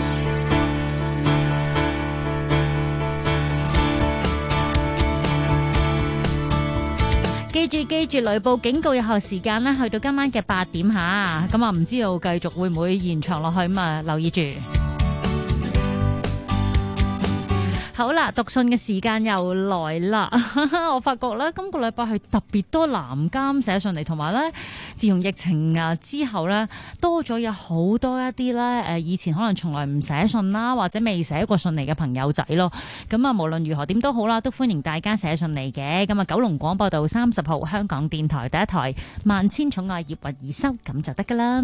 記住雷暴警告有效時間咧，去到今晚嘅8點吓，咁啊唔知道繼續會唔會延長落去，咁啊留意住。好啦，讀信嘅時間又來啦。我發覺咧，今個禮拜係特別多男監寫信嚟，同埋咧，自從疫情之後咧，多咗有好多一啲咧，以前可能從來唔寫信啦，或者未寫過信嚟嘅朋友仔咯。咁啊，無論如何點都好啦，都歡迎大家寫信嚟嘅。咁啊，九龍廣播道30號香港電台第一台萬千寵愛葉韻儀收，咁就得噶啦。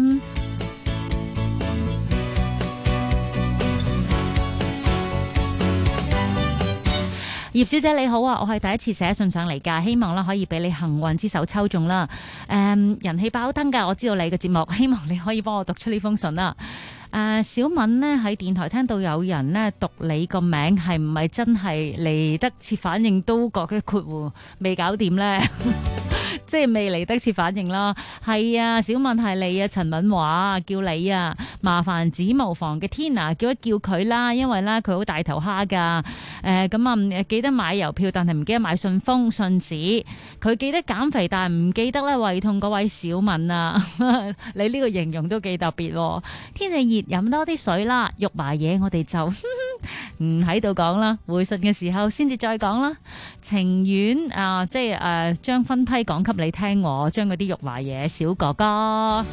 葉小姐你好啊，我係第一次寫信上嚟㗎，希望啦可以俾你幸運之手抽中啦。人氣爆燈㗎，我知道你嘅節目，希望你可以幫我讀出呢封信啦。小敏呢喺電台聽到有人呢讀你個名，係唔係真係嚟得切反應都覺嘅括弧未搞掂呢？ 即係未嚟得切反應啦。係啊，小敏係你啊，陳敏華叫你啊，麻煩子無房嘅 Tina 叫一叫佢啦，因為咧佢好大頭蝦噶。咁記得買郵票，但係唔記得買信封信紙。佢記得減肥，但係唔記得咧胃痛嗰位小敏啊。你呢個形容都幾特別喎。天氣熱，飲多啲水啦。肉麻嘢我哋就唔喺度講啦，回信嘅時候先至再講啦。情願即係將分批講給你聽，將嗰啲肉麻嘢，小哥哥。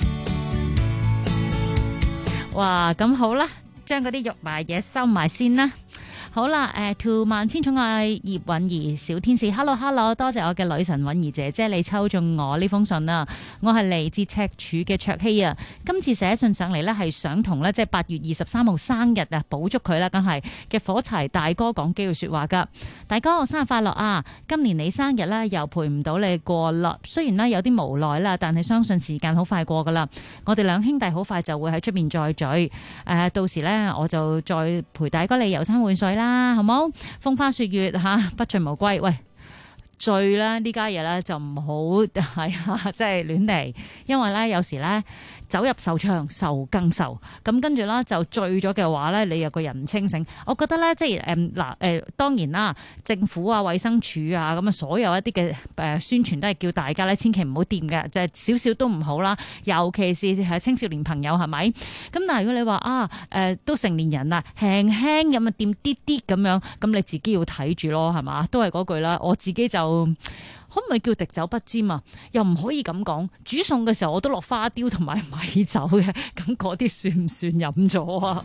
哇，咁好啦，將嗰啲肉麻嘢收埋先啦。好啦，to 萬千寵愛葉韻儀小天使 ，hello， 多謝我嘅女神韻儀姐姐，你抽中我呢封信啊！我係嚟自赤柱嘅卓希啊，今次寫信上嚟呢，係想同呢，即係8月23號生日啊，補祝佢啦，梗係嘅火柴大哥講幾句說話噶。大哥，我生日快樂啊！今年你生日呢，又陪唔到你過啦，雖然呢，有啲無奈啦，但係相信時間好快過噶啦。我哋兩兄弟好快就會喺出邊再聚，到時呢，我就再陪大哥你遊山玩水啦。好冇？風花雪月吓，不醉無歸。喂，醉啦呢家嘢咧就唔好係啊，即係亂嚟，因為咧有時咧走入愁腸，愁更愁。咁跟住啦，就醉咗嘅話咧，你有個人唔清醒。我覺得咧，即係當然啦，政府啊、衛生署啊，咁啊，所有一啲嘅宣傳都係叫大家咧，千祈唔好掂嘅，就係少少都唔好啦。尤其是係青少年朋友，係咪？咁但係如果你話都成年人啦，輕輕咁啊掂啲啲咁樣，咁你自己要睇住咯，係嘛？都係嗰句啦，我自己就。可唔可以叫滴酒不沾啊？又唔可以咁講。煮餸嘅時候我都落花雕同埋米酒嘅，咁嗰啲算唔算飲咗啊？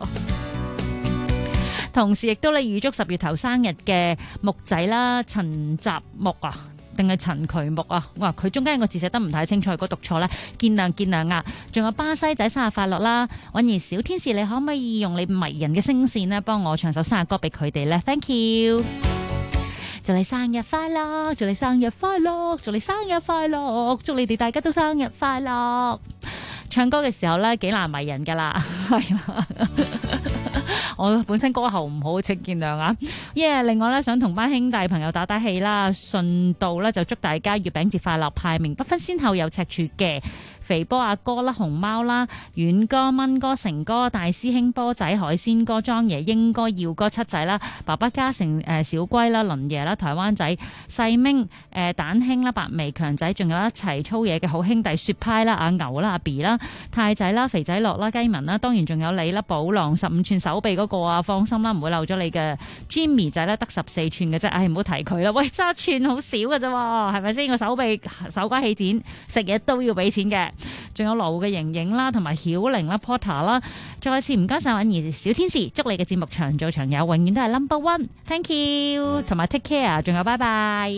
同時亦都咧預祝10月頭生日嘅木仔啦，陳澤木啊，定係陳渠木啊？哇！佢中間有個字寫得唔太清楚，如果讀錯咧，見諒啊！仲有巴西仔生日快樂啦！韻兒小天使，你可唔可以用你迷人嘅聲線咧，幫我唱首生日歌俾佢哋咧 ？Thank you。祝你生日快樂，祝你生日快樂，祝你生日快樂，祝你哋大家都生日快樂。唱歌嘅時候咧，幾難迷人噶啦，係啊！我本身歌喉唔好，請見諒啊。另外咧，想同班兄弟朋友打打氣啦，順道咧就祝大家月餅節快樂，排名不分先後有赤柱嘅。肥波阿哥啦，熊貓啦，遠哥、蚊哥、成哥、大師兄波仔、海鮮哥、莊爺、英哥、耀哥、七仔啦，爸爸嘉誠、小龜啦、倫爺啦、台灣仔、細明、蛋兄啦、白眉強仔，仲有一齊操嘢嘅好兄弟雪派啦、阿牛啦、阿 B 啦、太仔啦、肥仔樂啦、雞文啦，當然仲有你啦，寶郎15寸手臂嗰個啊，放心啦，唔會漏咗你嘅 Jimmy 仔啦，得14寸嘅啫，唔好提佢啦。喂，揸寸好少嘅啫，係咪先？個手臂手瓜起剪，食嘢都要俾錢嘅。仲有羅湖嘅瑩瑩啦，同埋曉玲啦 Porter 啦，再次唔該晒韻兒小天使，祝你嘅節目長做長有，永遠都係 number one。Thank you， 同埋 take care， 仲有拜拜。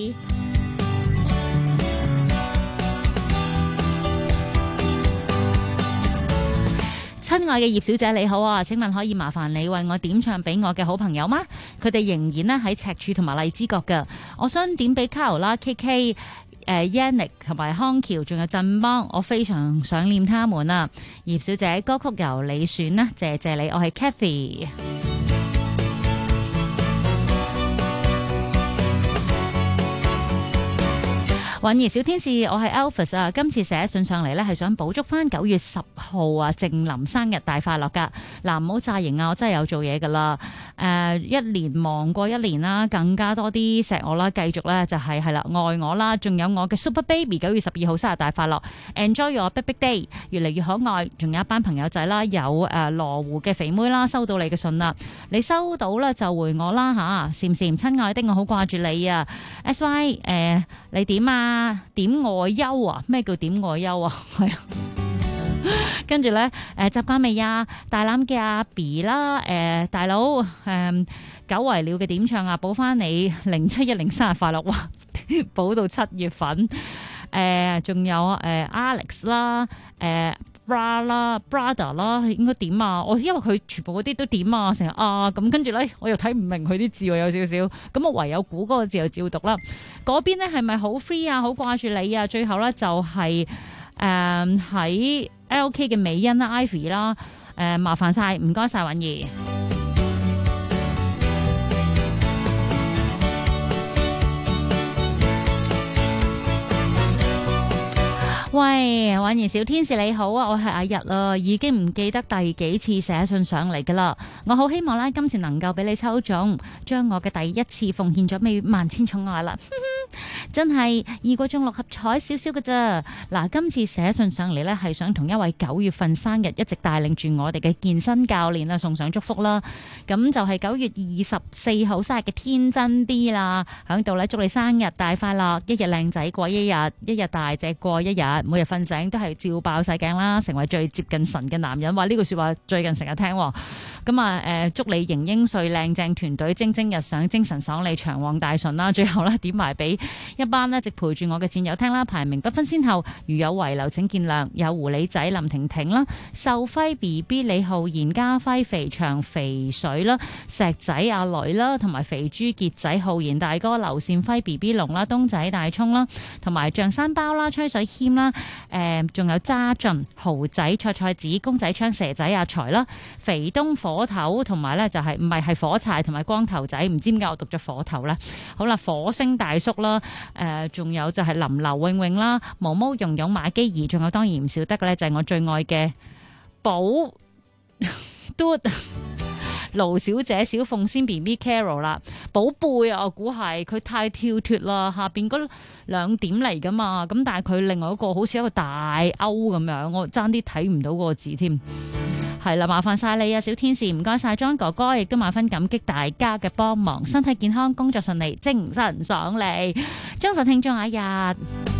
親愛嘅葉小姐你好啊，請問可以麻煩你為我點唱俾我嘅好朋友嗎？佢哋仍然呢喺赤柱同埋荔枝角㗎，我想點俾 Carol 啦、KK。Yannick 同埋康橋，仲有振邦，我非常想念他們啊！葉小姐，歌曲由你選啦，謝謝你，我係 Kathy。韻兒小天使，我係 Alphas 啊！今次寫信上嚟呢，係想補祝翻9月10號啊，靜林生日大快樂噶！嗱，唔好詐型啊，我真係有做嘢噶啦！一年忙過一年啦，更加多啲錫我啦，繼續咧就係啦愛我啦，仲有我嘅 Super Baby 9月12號生日大快樂 ，Enjoy your big big day， 越嚟越可愛，仲有一班朋友仔啦，有羅湖嘅肥妹啦，收到你嘅信啦，你收到咧就回我啦嚇，閃閃親愛的我好掛住你啊 ，SY 你點啊？點外休啊？咩叫點外休啊？係啊，跟住咧習慣未啊？大欖嘅阿 B 啦，大佬久違了嘅點唱啊，補翻你0710生日快樂哇！補到7月份，仲有Alex 啦，Bra 啦 ，Brother 啦，應該點啊？我因為佢全部嗰啲都點啊，成日啊咁，跟住咧我又睇唔明佢啲字喎，有少少，咁我唯有估嗰個字就照讀啦。嗰邊咧係咪好 free 啊？好掛住你啊！最後咧就係喺 LK 嘅美欣啦 ，Ivy 啦，麻煩晒，唔該晒，韻兒。 喂，婉兒小天使你好啊，我係阿日啊，已經唔記得第幾次寫信上嚟噶啦。我好希望咧今次能夠俾你抽中，將我嘅第一次奉獻咗俾萬千寵愛啦。真係2個中6合彩少少嘅咋。嗱，今次寫信上嚟呢，係想同一位9月份生日一直帶領住我哋嘅健身教練啊送上祝福啦。咁就係9月24號生日嘅天真 B 啦，響度呢，祝你生日大快樂，一日靚仔過一日，一日大隻過一日，每日瞓醒都係照爆晒鏡啦，成為最接近神嘅男人。話呢句說話最近成日聽。咁啊祝你型英帥靚正團隊蒸蒸日上，精神爽利，長旺大順啦。最後呢，點埋俾一班一直陪住我嘅戰友聽啦，排名不分先後，如有遺留請見諒。有狐狸仔林婷婷啦，秀輝 BB 李浩然家輝肥長肥水啦，石仔阿女啦，同埋肥豬傑仔浩然大哥劉善輝 BB 龍啦，東仔大葱啦，同埋象山包啦，吹水謙啦，仲有揸進豪仔菜菜子公仔昌蛇仔阿財啦，肥東火頭同埋咧就係唔係火柴同埋光頭仔，唔知點解我讀咗火頭啦。好啦，火星大叔啦。仲有就係林劉永永啦，毛毛蓉蓉馬基兒，仲有當然唔少得嘅咧，就係我最愛嘅寶嘟盧小姐小鳳仙 BB Carol 啦，寶貝啊，我估係佢太跳脫啦，下邊嗰2點嚟噶嘛，咁但係佢另外一個好似一個大歐咁樣，我爭啲睇唔到個字添。係啦，麻煩晒你啊，小天使，唔該晒莊哥哥，亦都萬分感激大家嘅幫忙，身體健康，工作順利，精神爽利。忠實聽眾阿日，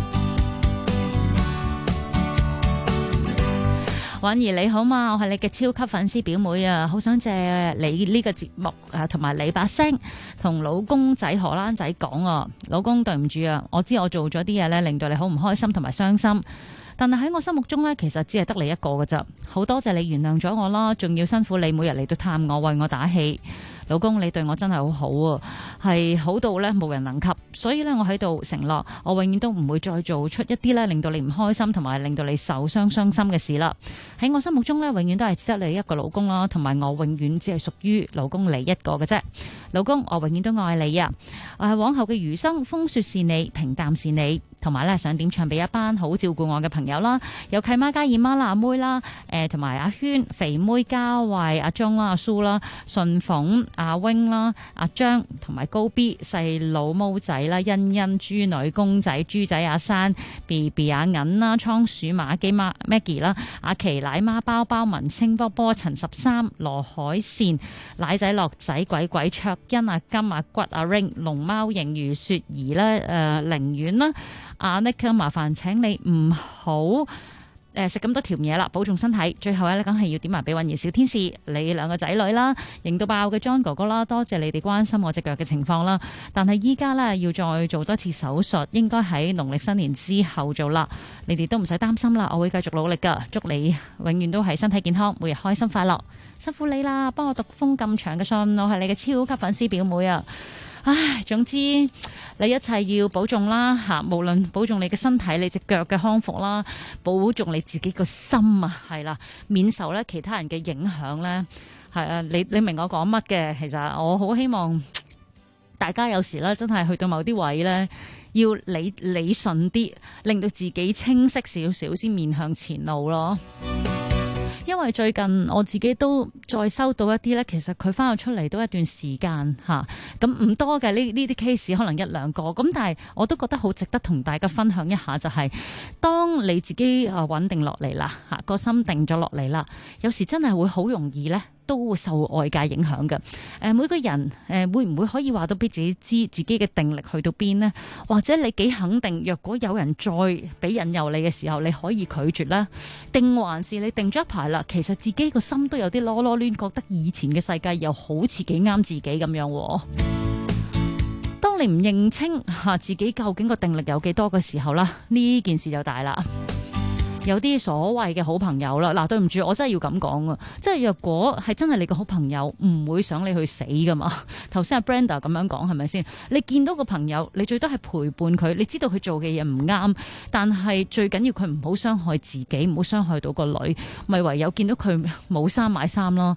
婉兒你好嘛，我係你嘅超級粉絲表妹啊，好想借你呢個節目同埋你把聲同老公仔荷蘭仔講啊，老公對唔住啊，我知我做咗啲嘢咧，令到你好唔開心同埋傷心。但係喺我心目中呢，其實只係得你一個㗎咋，好多謝你原諒咗我啦，仲要辛苦你每日嚟到探我，為我打氣。老公，你對我真係好好啊，係好到咧無人能及，所以咧我喺度承諾，我永遠都唔會再做出一啲咧令到你唔開心同埋令到你受傷傷心嘅事啦。喺我心目中咧，永遠都係只得你一個老公啦，同埋我永遠只係屬於老公你一個嘅啫。老公，我永遠都愛你啊！往後嘅餘生，風雪是你，平淡是你。同埋咧，想點唱俾一班好照顧我嘅朋友啦，有契媽加二媽啦、阿妹啦，同埋阿軒、肥妹、嘉慧、阿鐘啦、阿蘇啦、順鳳、阿 wing 啦、阿張同埋高 B、細佬毛仔啦、欣欣、豬女、公仔、豬仔、阿珊、BB 阿銀啦、倉鼠、馬基媽、Maggie 啦、阿琪奶媽、包包、文清、波波、陳13、羅海善、奶仔、樂仔、鬼鬼、卓欣、阿金、阿骨、阿 ring、龍貓、盈如、雪兒啦、寧遠啦。阿 Nick， 麻煩請你唔好食咁多甜嘢啦，保重身體。最後咧，梗係要點埋俾允兒小天使你2個仔女啦，型到爆嘅 John 哥哥啦，多謝你哋關心我隻腳嘅情況啦。但係依家咧要再做多次手術，應該喺農曆新年之後做啦。你哋都唔使擔心啦，我會繼續努力噶。祝你永遠都係身體健康，每日開心快樂。辛苦你啦，幫我讀封咁長嘅信，我係你嘅超級粉絲表妹啊！唉，總之你一切要保重啦吓，無論保重你嘅身體、你隻腳嘅康復啦，保重你自己個心啊，係啦，免受咧其他人嘅影響咧，係啊，你明我講乜嘅？其實我好希望大家有時咧，真係去到某啲位咧，要理順啲，令到自己清晰少少，先面向前路咯。因為最近我自己都再收到一啲咧，其實佢翻咗出嚟都一段時間吓，咁唔多嘅呢啲 case 可能1-2個，咁但係我都覺得好值得同大家分享一下，就係當你自己穩定落嚟啦吓，個心定咗落嚟啦，有時真係會好容易咧，都會受外界影響嘅。每個人會唔會可以話到俾自己知自己嘅定力去到邊呢？或者你幾肯定，若果有人再俾引誘你嘅時候，你可以拒絕啦？定還是你定咗一排啦，其實自己個心都有啲囉囉攣，覺得以前嘅世界又好似幾啱自己咁樣。當你唔認清自己究竟個定力有幾多嘅時候啦，呢件事就大啦。有啲所謂嘅好朋友啦，嗱，對唔住，我真係要咁講啊！即係若果係真係你個好朋友，唔會想你去死噶嘛。頭先阿 Brenda 咁樣講係咪先？你見到個朋友，你最多係陪伴佢，你知道佢做嘅嘢唔啱，但係最緊要佢唔好傷害自己，唔好傷害到個女，咪唯有見到佢冇衫買衫咯。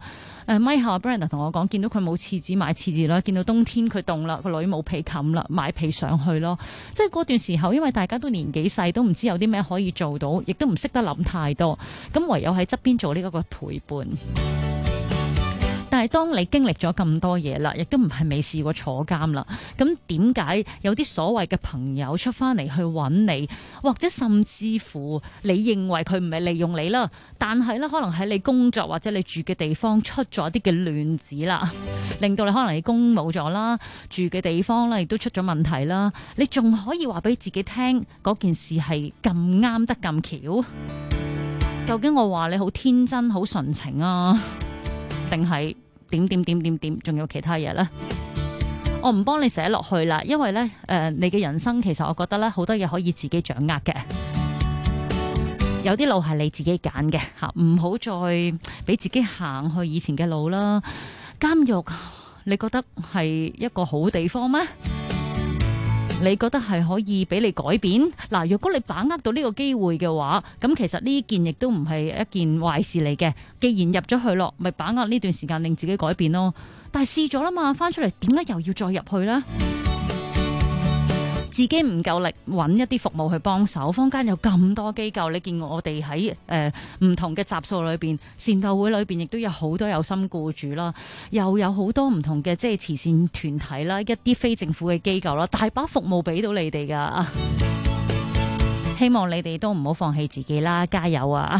咪後 Brenda 同我講，見到佢冇廁紙買廁紙啦，見到冬天佢凍啦，個女冇被冚啦，買被上去咯。即係嗰段時候，因為大家都年紀細，都唔知有啲咩可以做到，亦都唔識得諗太多，咁唯有喺側邊做呢個陪伴。但係當你經歷咗咁多嘢啦，亦都唔係未試過坐監啦，咁點解有啲所謂嘅朋友出翻嚟去揾你，或者甚至乎你認為佢唔係利用你啦，但係咧可能喺你工作或者你住嘅地方出咗啲嘅亂子啦，令到你可能你工冇咗啦，住嘅地方咧亦都出咗問題啦，你仲可以話俾自己聽嗰件事係咁啱得咁巧？究竟我話你好天真好純情啊，定係點，仲有其他嘢呢？我唔幫你寫落去啦，因為呢，你嘅人生其實我覺得呢，好多嘢可以自己掌握嘅，有啲路係你自己揀嘅吓，唔好再俾自己行去以前嘅路啦。監獄，你覺得係一個好地方咩？你覺得係可以俾你改變？嗱，如果你把握到呢個機會嘅話，咁其實呢件亦都唔係一件壞事嚟嘅。既然入咗去咯，咪把握呢段時間令自己改變咯。但係試咗啦嘛，翻出嚟點解又要再入去呢？自己唔夠力，揾一啲服務去幫手。坊間有咁多機構，你見我哋喺唔同嘅集數裏邊，善導會裏邊亦都有好多有心僱主啦，又有好多唔同嘅即係慈善團體啦，一啲非政府嘅機構啦，大把服務俾到你哋噶。希望你哋都唔好放棄自己啦，加油啊！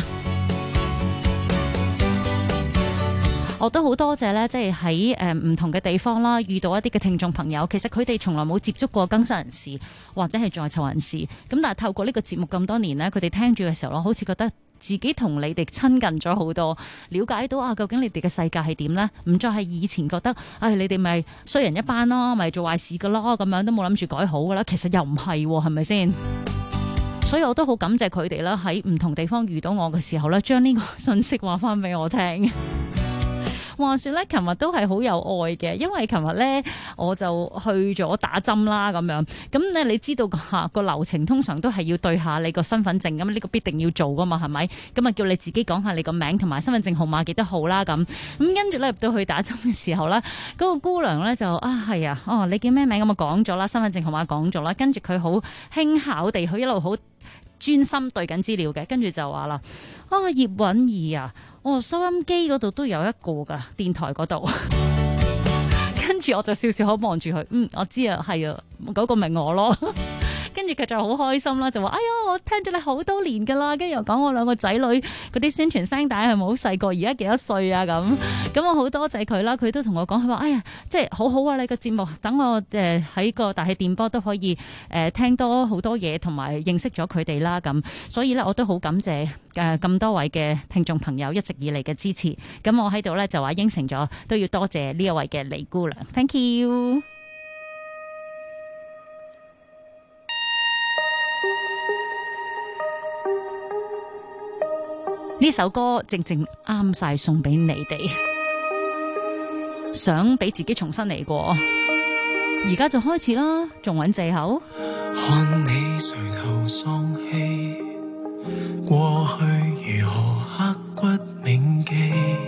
我都好多謝咧，即係喺唔同嘅地方啦，遇到一啲嘅聽眾朋友，其實佢哋從來冇接觸過更生人士或者係在囚人士，咁但係透過呢個節目咁多年呢，佢哋聽住嘅時候咯，好似覺得自己同你哋親近咗好多，了解到啊，究竟你哋嘅世界係點呢？唔再係以前覺得，你哋咪衰人一班咯，咪做壞事噶咯，咁樣都冇諗住改好噶啦，其實又唔係，係咪先？所以我都好感謝佢哋啦，喺唔同地方遇到我嘅時候咧，將呢個信息話翻俾我聽。話說咧，琴日都係好有愛嘅，因為琴日咧我就去咗打針啦，咁樣咁咧你知道個流程通常都係要對下你個身份證，咁呢個必定要做噶嘛，係咪？咁啊叫你自己講下你個名同埋身份證號碼幾多號啦，咁跟住咧入到去打針嘅時候咧，嗰個姑娘咧就係啊，哦你叫咩名？咁啊講咗啦，身份證號碼講咗啦，跟住佢好輕巧地，佢一路好專心對緊資料嘅，跟住就話啦，葉允儀啊。收音機嗰度都有一個噶，電台嗰度。跟住我就笑笑口望住佢，我知啊，係啊，嗰個咪我咯。跟住佢就好開心啦，就話：哎呀，我聽咗你好多年噶啦，跟住又講我兩個仔女嗰啲宣傳聲帶係咪好細個，而家幾多歲啊？咁我好多謝佢啦，佢都同我講，佢話：哎呀，即係好好啊！你個節目等我喺個大氣電波都可以聽多好多嘢，同埋認識咗佢哋啦。咁所以咧，我都好感謝咁多位嘅聽眾朋友一直以嚟嘅支持。咁我喺度咧就話應承咗，都要多謝呢一位嘅李姑娘 ，thank you。呢首歌正正啱晒送俾你哋，想俾自己重新嚟過，而家就開始啦，仲揾藉口。 看你垂頭喪氣，過去如何刻骨銘記，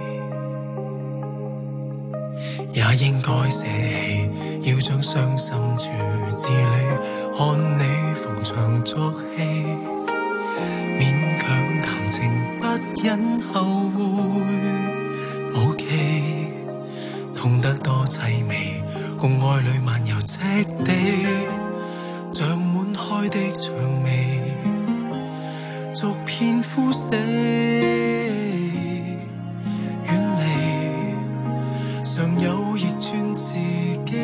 也應該捨棄，要將傷心處置理。看你逢場作戲，勉強談情不忍後會抱記，痛得多凄美，共愛侶漫遊赤地，像滿開的薔薇，逐片枯死，遠離尚有逆轉自己，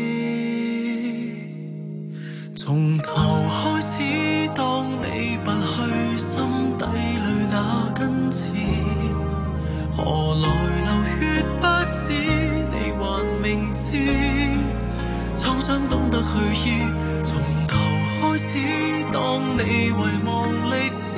從頭開始，當你拔去心底裏那根刺，何來流血不止，你還明知創傷懂得去醫，從頭開始，當你遺忘歷史，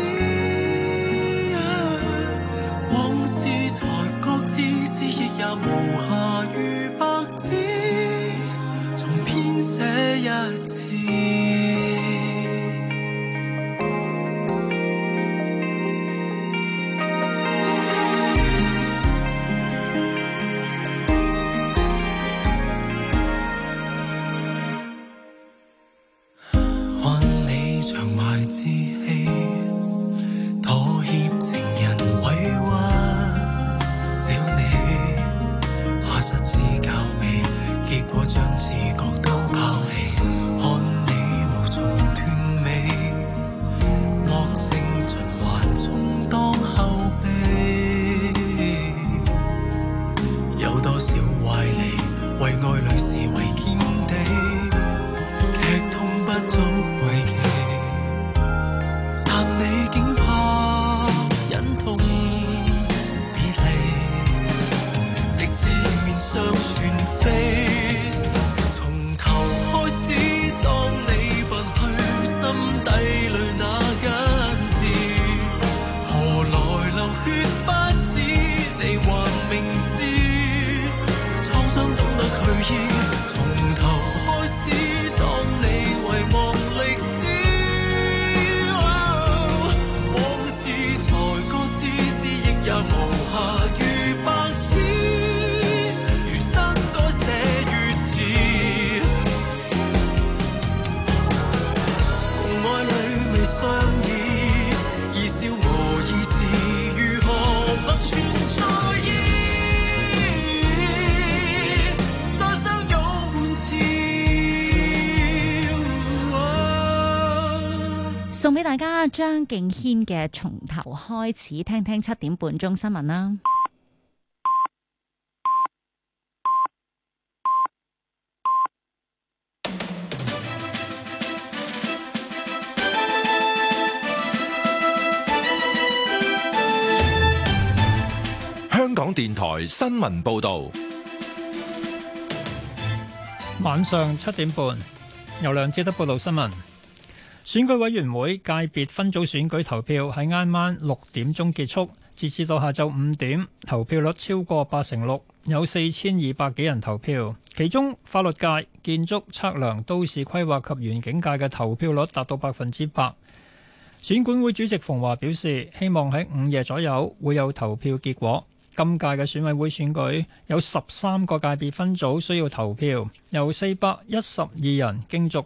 往事才覺知，思憶也無暇如白紙，重編寫一次。 少壞離，為愛侶視為天地，劇痛不足為奇，但你竟怕忍痛別離，直至面上全非，從頭開始，當你拔去心底裏那根刺，何來流血不止，你還明知創傷懂得去醫，從頭開始，當你遺忘歷史，往事才覺知，思憶也無暇如白紙，餘生該寫於此，共愛侶未相依，已消磨意事，如何不存在意，再相擁換次。 送俾大家張敬軒嘅《從頭開始》，聽聽7點半鐘新聞啦。 香港電台新聞報導， 晚上7點半，由梁志德報道新聞。選舉委員會界別分組選舉投票喺挨晚6點鐘結束，截至到下晝5點，投票率超過86%，有4200幾人投票。其中法律界、建築、測量、都市規劃及園境界嘅投票率達到100%。選管會主席馮驊表示，希望喺午夜左右會有投票結果。今屆嘅選委會選舉有13個界別分組需要投票，由412人競逐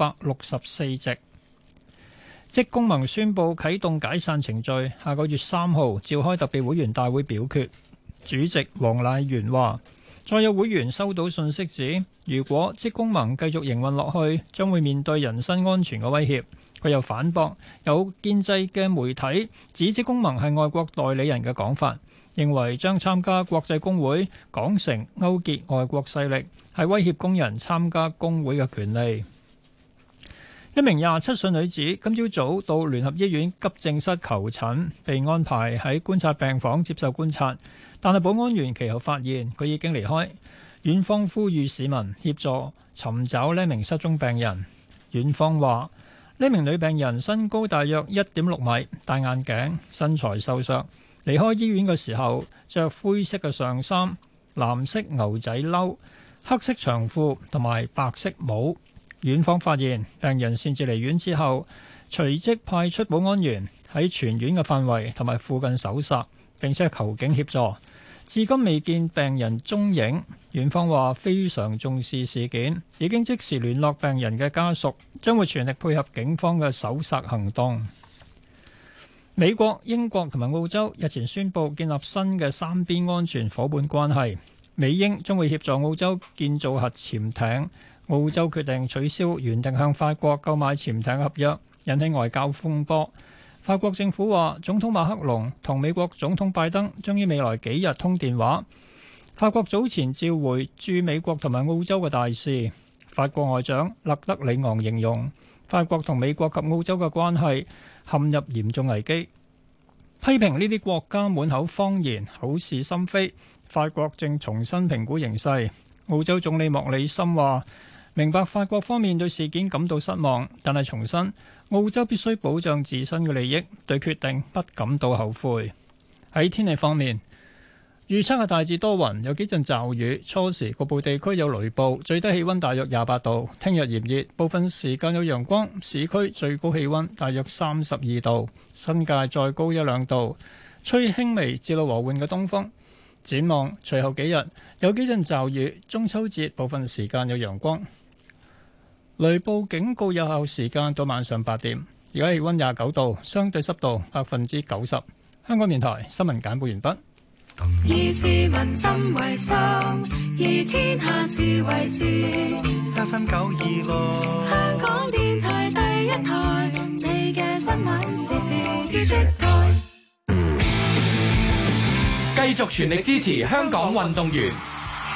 364席。職工盟宣布啟動解散程序，下個月3號召開特別會員大會表決。主席黃乃元話，再有會員收到信息指，如果職工盟繼續營運落去，將會面對人身安全嘅威脅。佢又反駁有建制嘅媒體指職工盟係外國代理人嘅講法，認為將參加國際工會講成勾結外國勢力，係威脅工人參加工會嘅權利。一名27歲女子今朝早到聯合醫院急症室求診，被安排喺觀察病房接受觀察，但係保安員其後發現佢已經離開。院方呼籲市民協助尋找呢名失蹤病人。院方話，呢名女病人身高大約1.6米，戴眼鏡，身材瘦削。離開醫院嘅時候着灰色嘅上衫、藍色牛仔褸、黑色長褲同埋白色帽。院方發現病人擅自離院之後，隨即派出保安員喺全院嘅範圍同埋附近搜索，並且求警協助。至今未見病人蹤影。院方話非常重視事件，已經即時聯絡病人嘅家屬，將會全力配合警方嘅搜索行動。美國、英國同埋澳洲日前宣布建立新嘅三邊安全夥伴關係，美英將會協助澳洲建造核潛艇。澳洲決定取消原定向法國購買潛艇合約，引起外交風波。法國政府話，總統馬克龍同美國總統拜登將於未來幾日通電話。法國早前召回駐美國同埋澳洲嘅大使。法國外長勒德里昂形容法國同美國及澳洲嘅關係陷入嚴重危機，批評呢啲國家滿口謊言、口是心非。法國正重新評估形勢。澳洲總理莫里森話，明白法國方面對事件感到失望，但係重申澳洲必須保障自身嘅利益，對決定不感到後悔。喺天氣方面，預測係大致多雲，有幾陣驟雨，初時局部地區有雷暴，最低氣溫大約28度。聽日炎熱，部分時間有陽光，市區最高氣溫大約32度，新界再高1-2度，吹輕微至到和緩嘅東風。展望隨後幾日有幾陣驟雨，中秋節部分時間有陽光。雷暴警告有效時間到晚上8點。而家氣溫29度，相對濕度90%。香港電台新聞簡報完畢。 以市民心為心，以天下事為事。7分926，香港電台第一台，你嘅新聞時事知識台。 繼續全力支持香港運動員。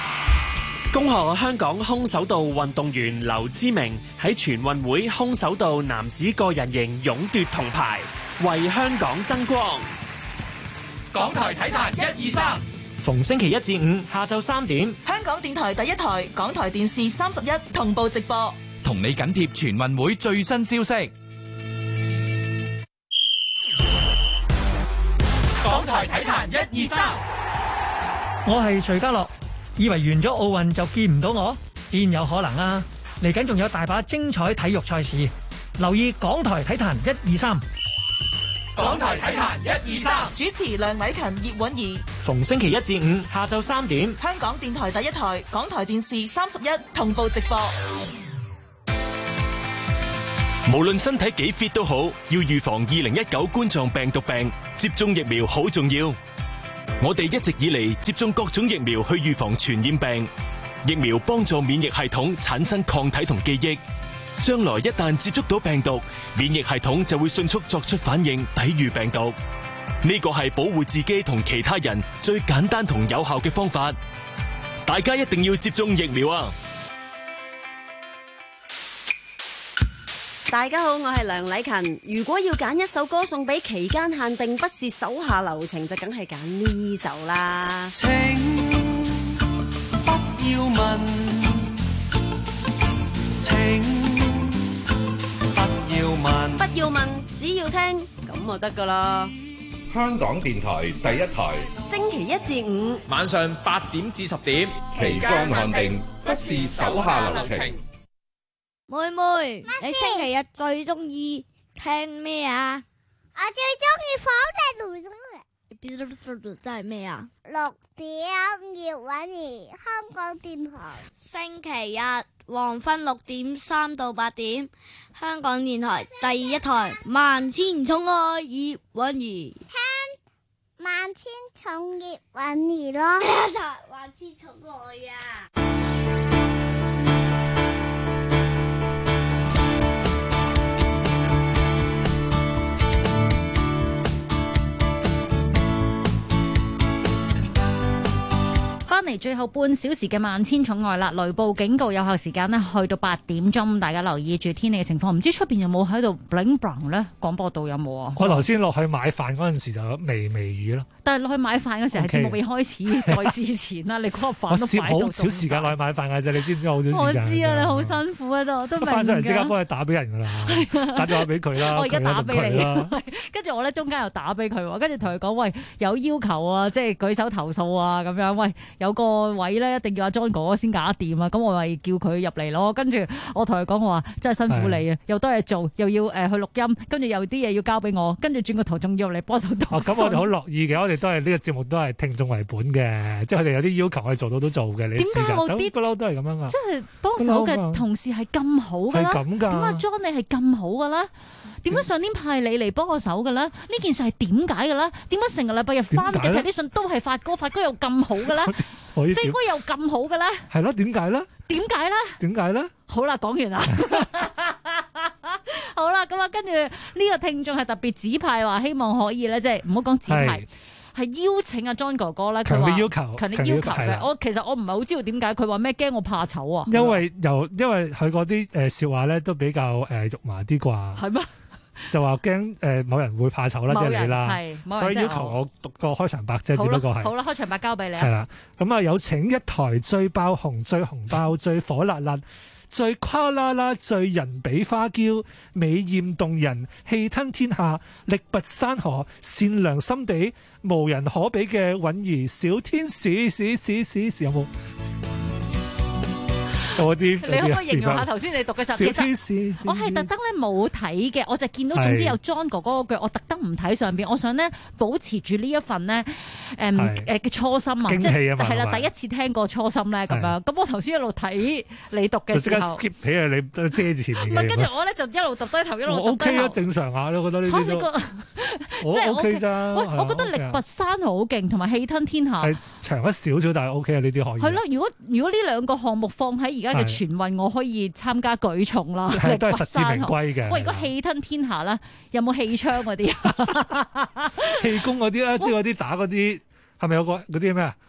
恭賀香港空手道運動員劉之明喺全運會空手道男子個人型勇奪銅牌，為香港爭光。 港台體壇123， 逢星期一至五下晝3點， 香港電台第一台、港台電視31同步直播， 同你緊貼全運會最新消息。 港台體壇123， 我係徐家樂。以為完咗奧運就見唔到我，邊有可能啊？嚟緊仲有大把精彩體育賽事，留意港台體壇123。 港台體壇123， 主持梁偉勤、葉韻儀。 逢星期一至五下晝3點， 香港電台第一台、港台電視31同步直播。 無論身體幾 fit 都好，要預防2019冠狀病毒病，接種疫苗好重要。我哋一直以嚟接種各種疫苗去預防傳染病，疫苗幫助免疫系統產生抗體同記憶，將來一旦接觸到病毒，免疫系統就會迅速作出反應，抵禦病毒。呢個係保護自己同其他人最簡單同有效嘅方法，大家一定要接種疫苗啊！ 大家好，我係梁禮勤。如果要揀一首歌送俾期間限定不是手下留情，就梗係揀呢首啦。 請不要問，請不要問， 不要問，只要聽咁就得噶啦。 香港電台第一台， 星期一至五晚上8點至10點， 期間限定不是手下留情。 妹妹，你星期日最中意聽咩啊？ 我最中意火力真係咩啊 ？6點葉韻儀，香港電台。 星期日黃昏6點3到8點，香港電台第一台萬千寵愛葉韻儀。 聽萬千寵葉韻儀咯， 萬千寵愛啊！ 翻嚟最後半小時嘅萬千寵愛啦，雷暴警告有效時間呢去到8點鐘，大家留意住天氣嘅情況。唔知出邊有冇喺度 bling bling 咧？廣播道有冇啊？ 我頭先落去買飯嗰陣時就有微雨咯。 但係落去買飯嗰時係節目未開始，再之前啦，你嗰個飯都擺到好少時間落去買飯嘅啫，你知唔知好少時間？ 我知啊，你好辛苦啊，都明㗎。 翻上嚟即刻幫佢打俾人㗎啦，打電話俾佢啦， 我而家打俾你啦。跟住我咧中間又打俾佢，跟住同佢講喂，有要求啊，即係舉手投訴啊咁樣。喂，有個位咧一定要阿 John 哥哥先搞掂啊，咁我咪叫佢入嚟咯。跟住我同佢講，我話真係辛苦你啊，又多嘢做，又要去錄音，跟住有啲嘢要交俾我，跟住轉個頭仲要嚟幫手讀信。 咁我哋好樂意嘅，我哋都係呢個節目都係聽眾為本嘅，即係佢哋有啲要求我哋做到都做嘅。你點解我啲不嬲都係咁樣啊？ 即係幫手嘅同事係咁好㗎啦， 係咁㗎。 點解 John 你係咁好㗎啦？點解上年派你嚟幫我手嘅咧？呢件事係點解嘅咧？點解成個禮拜日翻嘅睇啲信都係發哥又咁好嘅咧？飛哥又咁好嘅咧？ 係咯？點解咧？ 點解咧？ 點解咧？ 好啦，講完啦。好啦，咁啊，跟住呢個聽眾係特別指派話，希望可以咧，即係唔好講指派，係邀請阿 John 哥哥咧。佢話強烈要求嘅。其實我唔係好知道點解佢話咩驚我怕醜啊？ 因為佢嗰啲説話咧都比較肉麻啲啩。係咩？就話驚某人會怕醜啦，即係你啦，所以要求我讀個開場白啫，只不過係好啦，開場白交俾你。 係啦，咁啊有請一台最爆紅、最紅爆、最火辣辣、最誇啦啦、最人比花嬌、美豔動人、氣吞天下、力拔山河、善良心地、無人可比嘅韻儀小天使，有冇？ 你可唔可以形容下頭先你讀嘅時候？其實我係特登咧冇睇嘅，我就見到總之有 John 哥哥嗰句，我特登唔睇上邊，我想咧保持住呢一份咧嘅初心啊，即係啦，第一次聽過初心咧咁樣。咁我頭先一路睇你讀嘅時候， 即刻 skip 起啊！你都遮住前面嘅。 唔係，跟住我咧就一路讀低頭，一路讀低頭。 我 OK 啊，正常下咯，我覺得呢啲都。我 OK 咋？ 我覺得力拔山河好勁，同埋氣吞天下。 係長一少少，但係 OK 啊，呢啲可以。 係咯，如果呢兩個項目放喺而家嘅全運，我可以參加舉重啦， 都係實至名歸嘅。 喂，如果氣吞天下咧，有冇氣槍嗰啲啊？ 氣功嗰啲啦，即係嗰啲打嗰啲，係咪有個嗰啲咩啊？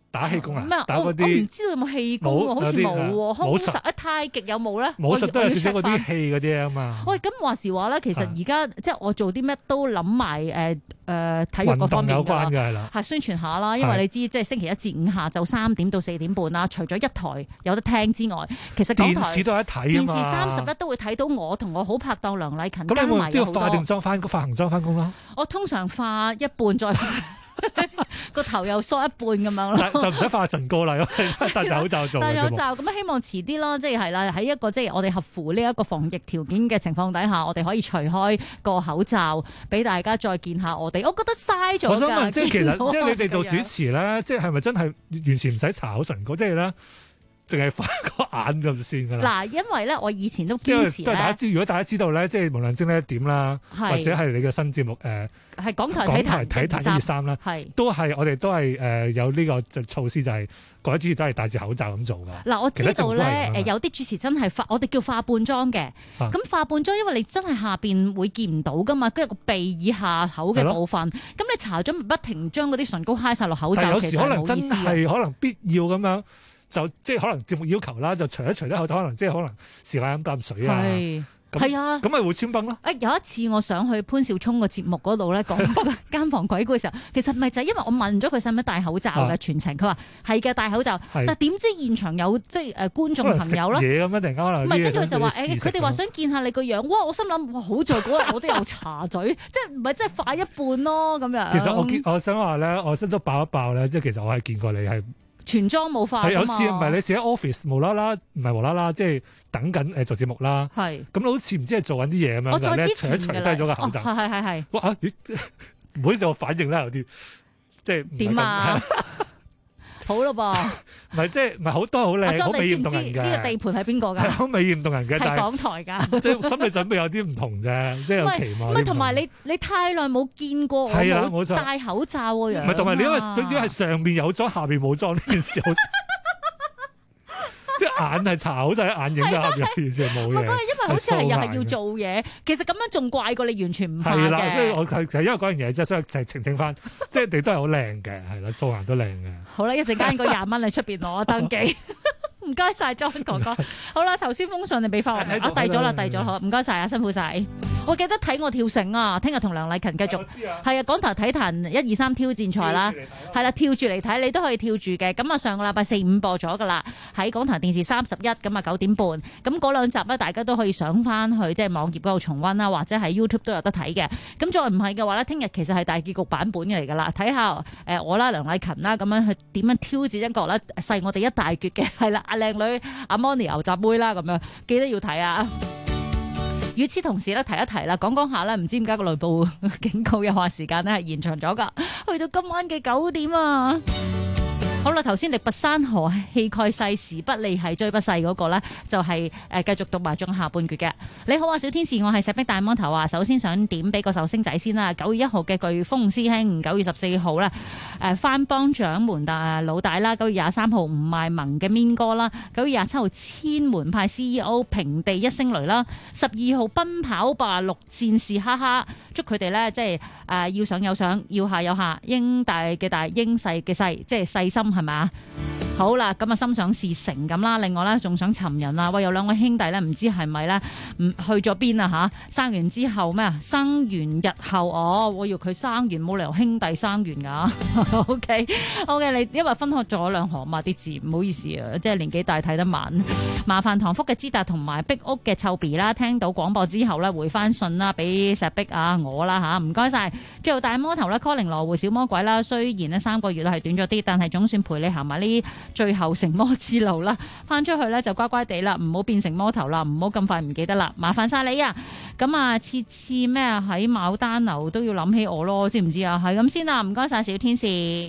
打氣功啊？ 咩？我唔知道有冇氣功喎，好似冇喎。空實啊，太極有冇咧？ 武術都有少少嗰啲氣嗰啲啊嘛。 喂，咁話時話咧，其實而家即係我做啲咩都諗埋體育嗰方面㗎啦，係宣傳下啦。因為你知即係星期一至五下晝3點到4點半啦，除咗一台有得聽之外，其實港台電視都有得睇啊嘛。 電視31都會睇到我同我好拍檔梁麗勤。 咁你會唔會都要化定妝化行妝翻工啦？ 我通常化一半再個頭又梳一半咁樣咯， 就唔使化唇膏啦，戴住口罩做。 戴口罩咁希望遲啲咯，即係啦，喺一個即係我哋合乎呢一個防疫條件嘅情況底下，我哋可以除開個口罩，俾大家再見下我哋。我覺得嘥咗。我想問， 即係其實即係你哋做主持咧，即係咪真係完全唔使搽口唇膏？即係咧。淨係發個眼就算㗎啦。 嗱，因為咧，我以前都堅持咧。 如果大家知道咧，即係無論精靈一點啦，或者係你嘅新節目係港台體壇 123啦，都係我哋都係有呢個措施，就係各位主持都係戴住口罩咁做㗎。 嗱，我知道咧有啲主持真係我哋叫化半裝嘅。咁化半裝，因為你真係下邊會見唔到㗎嘛，跟住個鼻以下口嘅部分，咁你搽咗不停將嗰啲唇膏揩晒落口罩， 有時可能真係可能必要咁樣。就即係可能節目要求啦，就除一口罩，可能即係可能時間飲啖水啊。 係啊， 咁咪會穿崩咯。 有一次我上去潘少聰個節目嗰度咧，講間房鬼故嘅時候，其實咪就係因為我問咗佢使唔使戴口罩嘅全程，佢話係嘅戴口罩，但點知現場有即係觀眾朋友啦， 嘢咁樣突然間可能唔係，跟住佢就話佢哋話想見下你個樣，哇！我心諗哇，好在嗰日我都有搽嘴，即係唔係即係化一半咯咁樣。 其實我想話咧，我心都爆一爆咧，即係其實我係見過你係。 全裝冇化， 有時唔係你試喺 office 無啦啦，唔係無啦啦，即係等緊做節目啦。係咁好似唔知係做緊啲嘢咁樣。 我再之前除低咗個口罩。 係。 哇！唔好意思，我反應啦有啲，即係點啊？好咯噃， 唔係即係唔係好多好靚，好美豔動人嘅。 呢個地盤係邊個㗎？ 好美豔動人嘅， 係港台㗎。 即係心理準備有啲唔同啫，即係有期望。 唔係同埋你太耐冇見過我戴口罩喎， 唔係同埋你因為最主要係上面有裝，下面冇裝呢件事好。即係眼係搽好晒眼影㗎，下邊完全冇嘢。 因為好似係又係要做嘢，其實咁樣仲怪過你完全唔化嘅。 係啦，所以我係因為嗰樣嘢啫，所以就係澄清翻，即係你都係好靚嘅，係啦，素顏都靚嘅。 好啦，一陣間嗰20蚊你出邊攞登記。唔該晒莊哥哥。好啦，頭先封信你俾翻我，我遞咗啦，遞咗好，唔該晒啊，辛苦晒。我記得睇我跳繩啊，聽日同梁麗勤繼續係啊，港台體壇123挑戰賽啦，係啦，跳住嚟睇，你都可以跳住嘅。咁啊，上個禮拜4、5播咗噶啦，喺港台電視31，咁啊9點半，咁嗰2集咧，大家都可以上翻去即係網頁嗰度重溫啦，或者喺 YouTube 都有得睇嘅。咁再唔係嘅話咧，聽日其實係大結局版本嚟噶啦，睇下我啦，梁麗勤啦，咁樣去點樣挑戰一個咧細我哋一大橛嘅，係啦，阿靚女阿 Moni 牛雜妹啦，咁樣記得要睇啊！與此同時咧，提一提啦，講下咧，唔知點解個內部警告有話時間咧係延長咗㗎，去到今晚嘅9點啊！好啦，頭先力拔山河氣蓋世時不利係追不逝嗰個咧，就係繼續讀埋中下半決嘅。你好啊，小天使，我係石壁大魔頭啊！首先想點俾個壽星仔先啦。9月1號嘅颶風師兄，9月14號咧番邦掌門老大啦，9月23號吳邁萌嘅 Min 哥啦，9月27號千門派 CEO 平地一聲雷啦，12號奔跑吧6戰士哈哈，祝佢哋咧即係要上有上，要下有下，英大嘅大，英細嘅細，即係細心。係咪？好啦，咁啊心想事成咁啦。另外咧，仲想尋人啊！喂，有2位兄弟咧，唔知係咪咧，唔去咗邊啊？吓，生完之後咩啊？生完日後我要佢生完，冇理由兄弟生完噶。OK， 你因為分開咗2行嘛啲字，唔好意思啊，即係年紀大睇得慢。麻煩唐福嘅支達同埋壁屋嘅臭 B 啦，聽到廣播之後咧，回翻信啦，俾石壁啊我啦吓，唔該晒。最後大魔頭啦 ，Calling 羅湖小魔鬼啦，雖然呢3個月係短咗啲，但係總算陪你行埋呢最後成魔之路啦，翻出去咧就乖乖地啦，唔好變成魔頭啦，唔好咁快唔記得啦，麻煩晒你啊！咁啊，次咩喺牡丹樓都要諗起我咯，知唔知啊？係咁先啦，唔該晒小天使。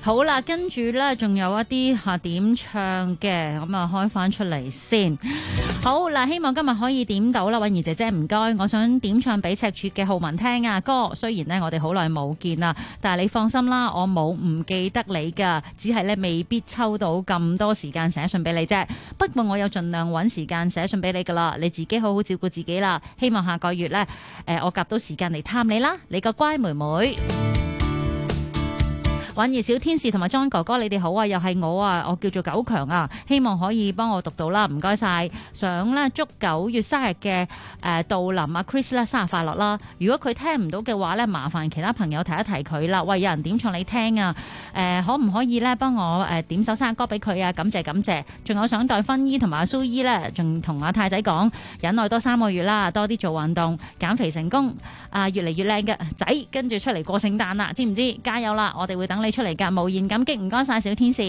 好啦，跟住咧仲有一啲點唱嘅，咁啊開翻出嚟先。好啦，希望今日可以點到啦，允兒姐姐唔該，我想點唱俾赤柱嘅浩文聽啊歌。雖然呢，我哋好耐冇見啦，但係你放心啦，我冇唔記得你噶，只係咧未必抽到咁多時間寫信俾你啫。不過我有盡量揾時間寫信俾你噶啦，你自己好好照顧自己啦。希望下個月呢，我夾到時間嚟探你啦，你個乖妹妹。允兒小天使同埋 John 哥哥，你哋好啊！又係我啊，我叫做九強啊，希望可以幫我讀到啦，唔該晒。想咧祝9月生日嘅杜林啊 Chris 咧生日快樂啦！如果佢聽唔到嘅話咧，麻煩其他朋友提一提佢啦。喂，有人點唱你聽啊？可唔可以咧幫我點首生日歌俾佢啊？感謝感謝。仲有想代芬姨同埋阿蘇姨咧，仲同阿太仔講忍耐多3個月啦，多啲做運動，減肥成功啊，越嚟越靚嘅仔，跟住出嚟過聖誕啦，知唔知？加油啦！我哋會等你出嚟噶，無言感激，唔該晒小天使。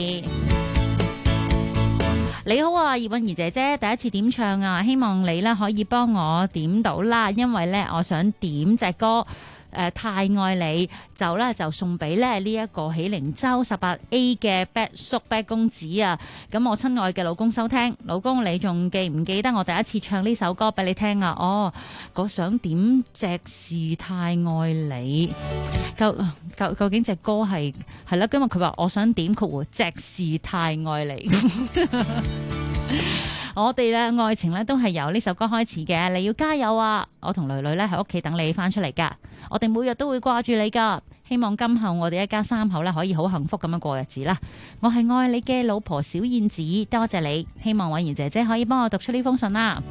你好啊，葉韻儀姐姐，第一次點唱啊，希望你咧可以幫我點到啦，因為咧我想點隻歌。太愛你就送俾咧呢一個喜靈洲18A 嘅 Bad 叔 Bad 公子啊！咁我親愛嘅老公收聽，老公你仲記唔記得我第一次唱呢首歌俾你聽啊？哦，我想點隻是太愛你，究竟隻歌係啦，因為佢話我想點括弧隻是太愛你。我哋咧愛情咧都係由呢首歌開始嘅，你要加油啊！我同女女咧喺屋企等你翻出嚟噶，我哋每日都會掛住你噶，希望今後我哋一家3口咧可以好幸福咁樣過日子啦。我係愛你嘅老婆小燕子，多謝你，希望婉兒姐姐可以幫我讀出呢封信啦。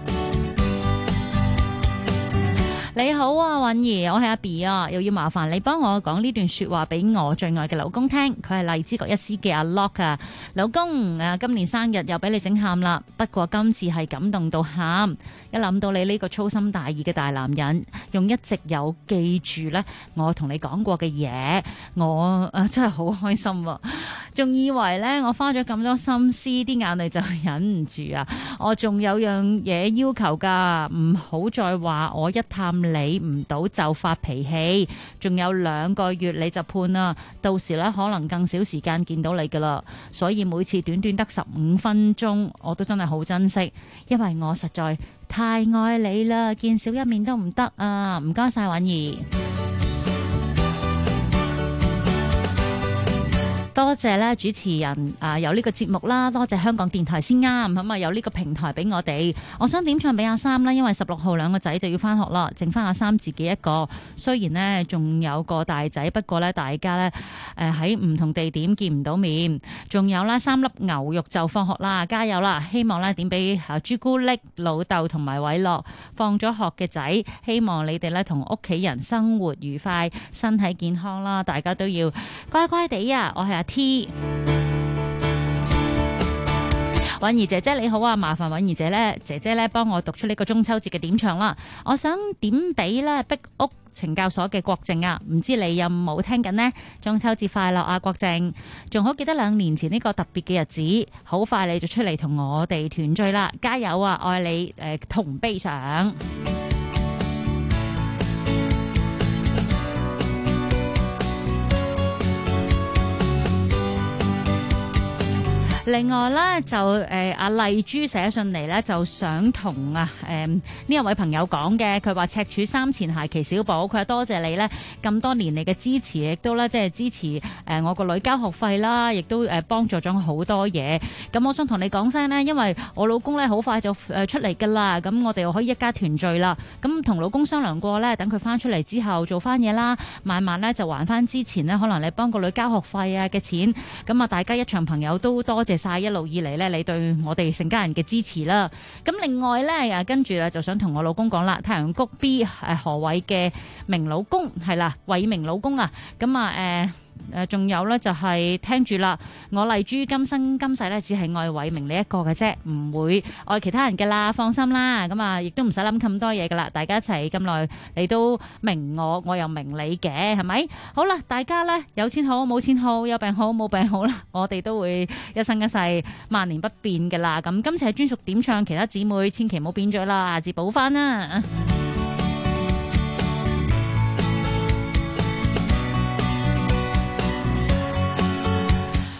你好啊，允兒，我係阿 B 啊，又要麻煩你幫我講呢段說話俾我最愛嘅老公聽，佢係荔枝角一絲嘅阿 Lock 啊，老公今年生日又俾你整喊啦，不過今次係感動到喊，一諗到你呢個粗心大意嘅大男人，用一直有記住呢我同你講過嘅嘢，我真係好開心啊，仲以為呢我花咗咁多心思，啲眼淚就忍唔住啊，我仲有樣嘢要求噶，唔好再話我一探你唔到就發脾氣，仲有2個月你就判啦，到時咧可能更少時間見到你噶啦，所以每次短短得15分鐘，我都真係好珍惜，因為我實在太愛你啦，見少一面都唔得啊！唔該晒，允兒。多謝咧主持人有呢個節目啦，多謝香港電台先啱，咁啊有呢個平台俾我哋。我想點唱俾阿三啦，因為16號2個仔就要翻學啦，剩翻阿三自己一個。雖然呢仲有個大仔，不過咧大家咧喺唔同地點見唔到面。仲有啦3粒牛肉就放學啦，加油啦！希望咧點俾朱古力老豆同埋偉樂放咗學嘅仔，希望你哋咧同屋企人生活愉快，身體健康啦，大家都要乖乖地啊！我係阿T， 允兒姐姐你好啊，麻煩允兒姐姐咧幫我讀出呢個中秋節嘅點唱啦。我想點俾咧壁屋懲教所嘅郭靖啊，唔知你有冇聽緊呢？中秋節快樂啊，郭靖！仲好記得2年前呢個特別嘅日子，好快你就出嚟同我哋團聚啦，加油啊！愛你同悲傷。另外咧就阿麗珠寫信嚟咧，就想同呢一位朋友講嘅，佢話赤柱3前鞋旗小寶，佢話多謝你咧咁多年嚟嘅支持，亦都咧即係支持我個女交學費啦，亦都幫助咗好多嘢。咁我想同你講聲呢，因為我老公咧好快就出嚟噶啦，咁我哋又可以一家團聚啦。咁同老公商量過咧，等佢翻出嚟之後做翻嘢啦，慢慢咧就還翻之前呢，可能你幫個女交學費啊嘅錢。咁啊，大家一場朋友都多謝晒一路以嚟咧，你對我哋成家人嘅支持啦。咁另外咧，跟住就想同我老公講啦，太陽谷 B 何偉嘅明老公係啦，偉明老公啊，咁啊仲有咧就係聽住啦，我麗珠今生今世咧只係愛偉明你一個嘅啫，唔會愛其他人嘅啦，放心啦。咁啊，亦都唔使諗咁多嘢噶啦，大家一齊咁耐，你都明我，我又明你嘅，係咪？好啦，大家咧有錢好，冇錢好，有病好，冇病好啦，我哋都會一生一世萬年不變噶啦。咁今次係專屬點唱，其他姊妹千祈唔好變咗啦，下次補翻啦。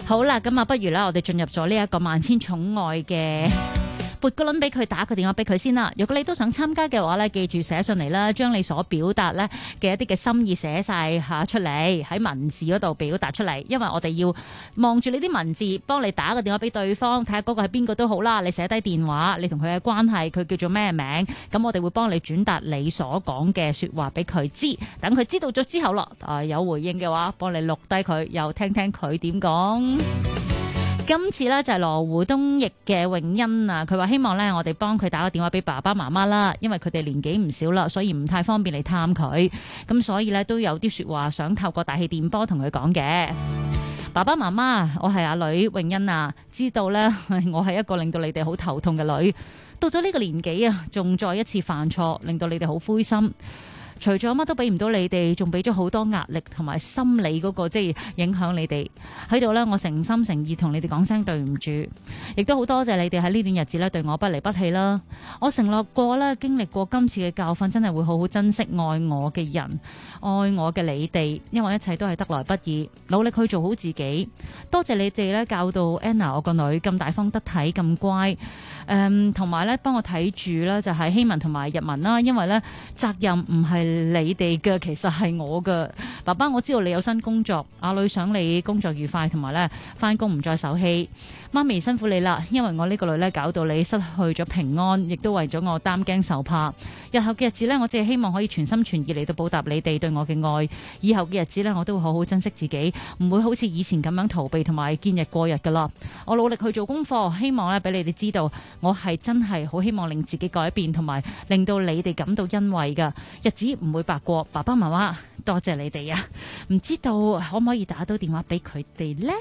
好啦，咁啊，不如咧，我哋進入咗呢一個萬千寵愛嘅撥個輪俾佢，打個電話俾佢先啦。如果你都想參加嘅話咧，記住寫上嚟啦，將你所表達咧嘅一啲嘅心意寫晒下出嚟，喺文字嗰度表達出嚟。因為我哋要望住你啲文字，幫你打個電話俾對方，睇下嗰個係邊個都好啦。你寫低電話，你同佢嘅關係，佢叫做咩名，咁我哋會幫你轉達你所講嘅說話俾佢知。等佢知道咗之後咯，有回應嘅話，幫你錄低佢，又聽聽佢點講。今次咧就係羅湖東翼嘅永欣啊，佢話希望咧我哋幫佢打個電話俾爸爸媽媽啦，因為佢哋年紀唔少啦，所以唔太方便嚟探佢，咁所以咧都有啲說話想透過大氣電波同佢講嘅。爸爸媽媽，我係阿女永欣啊，知道咧我係一個令到你哋好頭痛嘅女，到咗呢個年紀啊，仲再一次犯錯，令到你哋好灰心。除咗乜都俾唔到你哋，仲俾咗好多壓力同埋心理嗰個即係影響你哋喺度呢。我誠心誠意同你哋講聲對唔住，亦都好多謝你哋喺呢段日子呢對我不離不棄啦。我承諾過啦，經歷過今次嘅教訓，真係會好好珍惜愛我嘅人，愛我嘅你哋，因為一切都係得來不易，努力去做好自己。多謝你哋呢教導 Anna 我個女咁大方得體咁乖，同埋呢幫我睇住啦，就係希文同埋日文啦，因為呢責任唔係你哋嘅，其實係我嘅。爸爸，我知道你有新工作，阿女想你工作愉快，同埋咧翻工唔再手氣。媽咪辛苦你啦，因為我呢個女咧搞到你失去咗平安，亦都為咗我擔驚受怕。日後嘅日子咧，我只係希望可以全心全意嚟到報答你哋對我嘅愛。以後嘅日子咧，我都會好好珍惜自己，唔會好似以前咁樣逃避同埋見日過日噶啦。我努力去做功課，希望咧俾你哋知道，我係真係好希望令自己改變，同埋令到你哋感到欣慰噶。日子唔會白過，爸爸媽媽多謝你哋啊！唔知道可唔可以打到電話俾佢哋呢？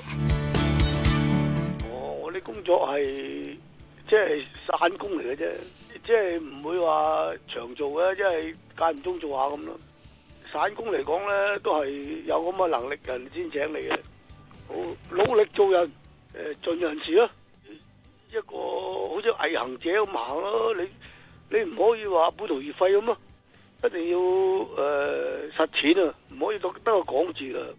我啲工作係即係散工嚟嘅啫，即係唔會話長做嘅，即係間唔中做下咁咯。散工嚟講咧，都係有咁嘅能力人先請你嘅。好努力做人，盡人事咯。一個好似毅行者咁行咯，你唔可以話半途而廢咁咯。一定要實踐啊，唔可以得個講字啦。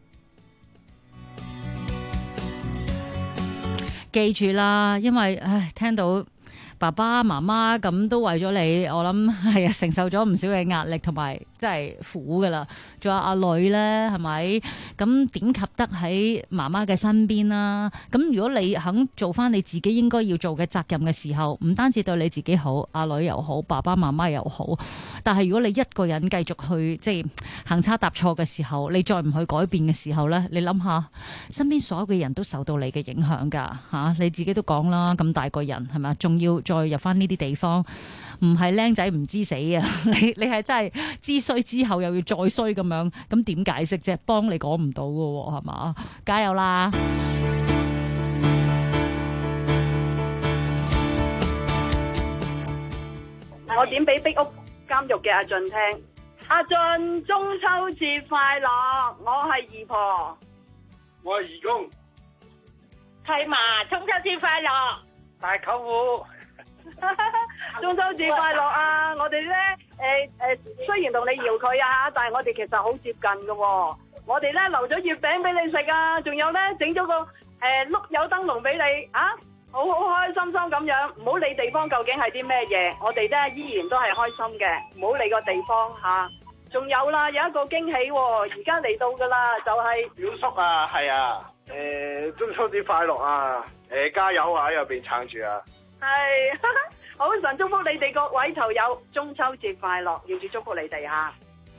記住啦，因為聽到爸爸媽媽咁都為咗你，我諗係啊，承受咗唔少嘅壓力同埋真係苦噶啦。仲有阿女呢，係咪？咁點及得喺媽媽嘅身邊啦？咁如果你肯做翻你自己應該要做嘅責任嘅時候，唔單止對你自己好，阿女又好，爸爸媽媽又好。但係如果你一個人繼續去即係行差踏錯嘅時候，你再唔去改變嘅時候呢，你諗下身邊所有嘅人都受到你嘅影響噶吓。你自己都講啦，咁大個人係咪？仲要再入翻呢啲地方，唔係僆仔唔知死啊！你係真係知衰之後又要再衰咁樣，咁點解釋啫？幫你講唔到噶係嘛？加油啦！ 我點俾壁屋監獄嘅阿俊聽。阿俊，中秋節快樂！我係姨婆， 我係義工。 契嫲，中秋節快樂！ 大舅父。 中秋節快樂啊！我哋咧雖然同你搖佢啊，但係我哋其實好接近㗎喎。我哋咧留咗月餅俾你食啊，仲有咧整咗個碌柚燈籠俾你啊，好開心心咁樣。唔好理地方究竟係啲咩嘢，我哋咧依然都係開心嘅。唔好理個地方吓。仲有啦，有一個驚喜喎，而家嚟到噶啦，就係表叔啊，係啊，中秋節快樂啊！加油啊，喺入邊撐住啊！ 係，好，神祝福你哋各位球友中秋節快樂，要住祝福你哋吓。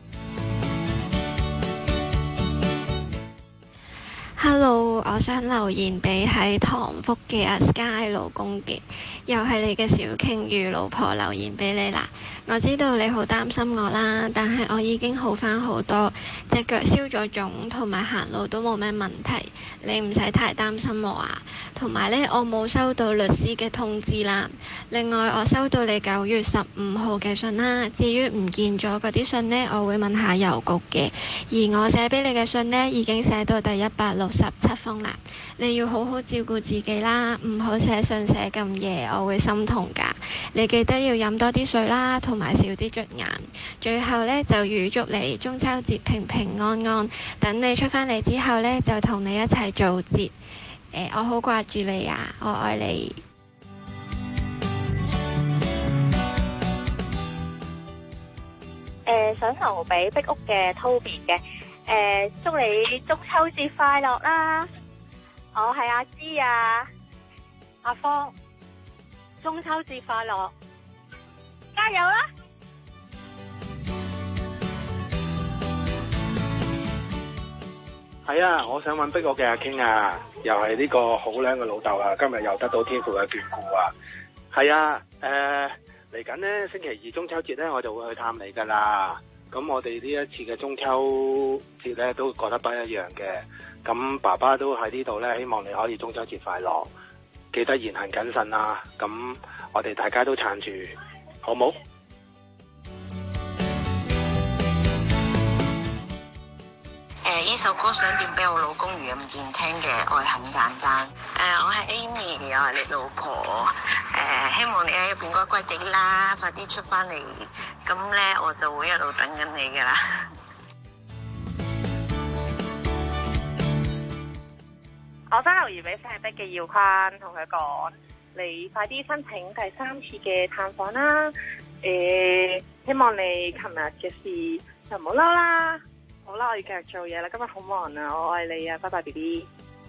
Hello， 我想留言俾喺塘福嘅阿 Sky 老公嘅，又係你嘅小鯨魚老婆留言俾你啦。我知道你好擔心我啦，但係我已經好返好多，隻腳消咗腫，同埋行路都冇咩問題，你唔使太擔心我啊。同埋呢，我冇收到律師嘅通知啦。另外，我收到你9月15號嘅信啦。至於唔見咗嗰啲信呢，我會問下郵局嘅。而我寫俾你嘅信呢，已經寫到第167封啦。你要好好照顧自己啦，唔好寫信寫咁夜，我會心痛㗎。你記得要飲多啲水啦，同埋少啲捽眼。最後呢，就預祝你中秋節平平安安。等你出返嚟之後呢，就同你一齊做節。 我好掛住你啊，我愛你。 想留俾壁屋嘅 Toby 嘅，祝你中秋節快樂啦！我係阿芝啊，阿芳，中秋節快樂，加油啦！ 係啊，我想問壁屋嘅阿 King 啊，又係呢個好靚嘅老豆啊，今日又得到天父嘅眷顧啊！係啊，嚟緊呢星期二中秋節呢，我就會去探你噶啦。咁我哋呢一次嘅中秋節呢，都覺得不一樣嘅。咁爸爸都喺呢度呢，希望你可以中秋節快樂，記得言行謹慎啊！咁我哋大家都撐住，好冇？ 呢首歌想點俾我老公余蔭健聽嘅，愛很簡單。我係 Amy， 又係你老婆。希望你喺入邊乖乖地啦，快啲出翻嚟，咁咧我就會一路等緊你噶啦。 我想留言俾石壁嘅耀坤，同佢講，你快啲申請第3次嘅探訪啦。希望你琴日嘅事就唔好嬲啦。好啦，我要繼續做嘢啦，今日好忙啊，我愛你啊，拜拜 BB。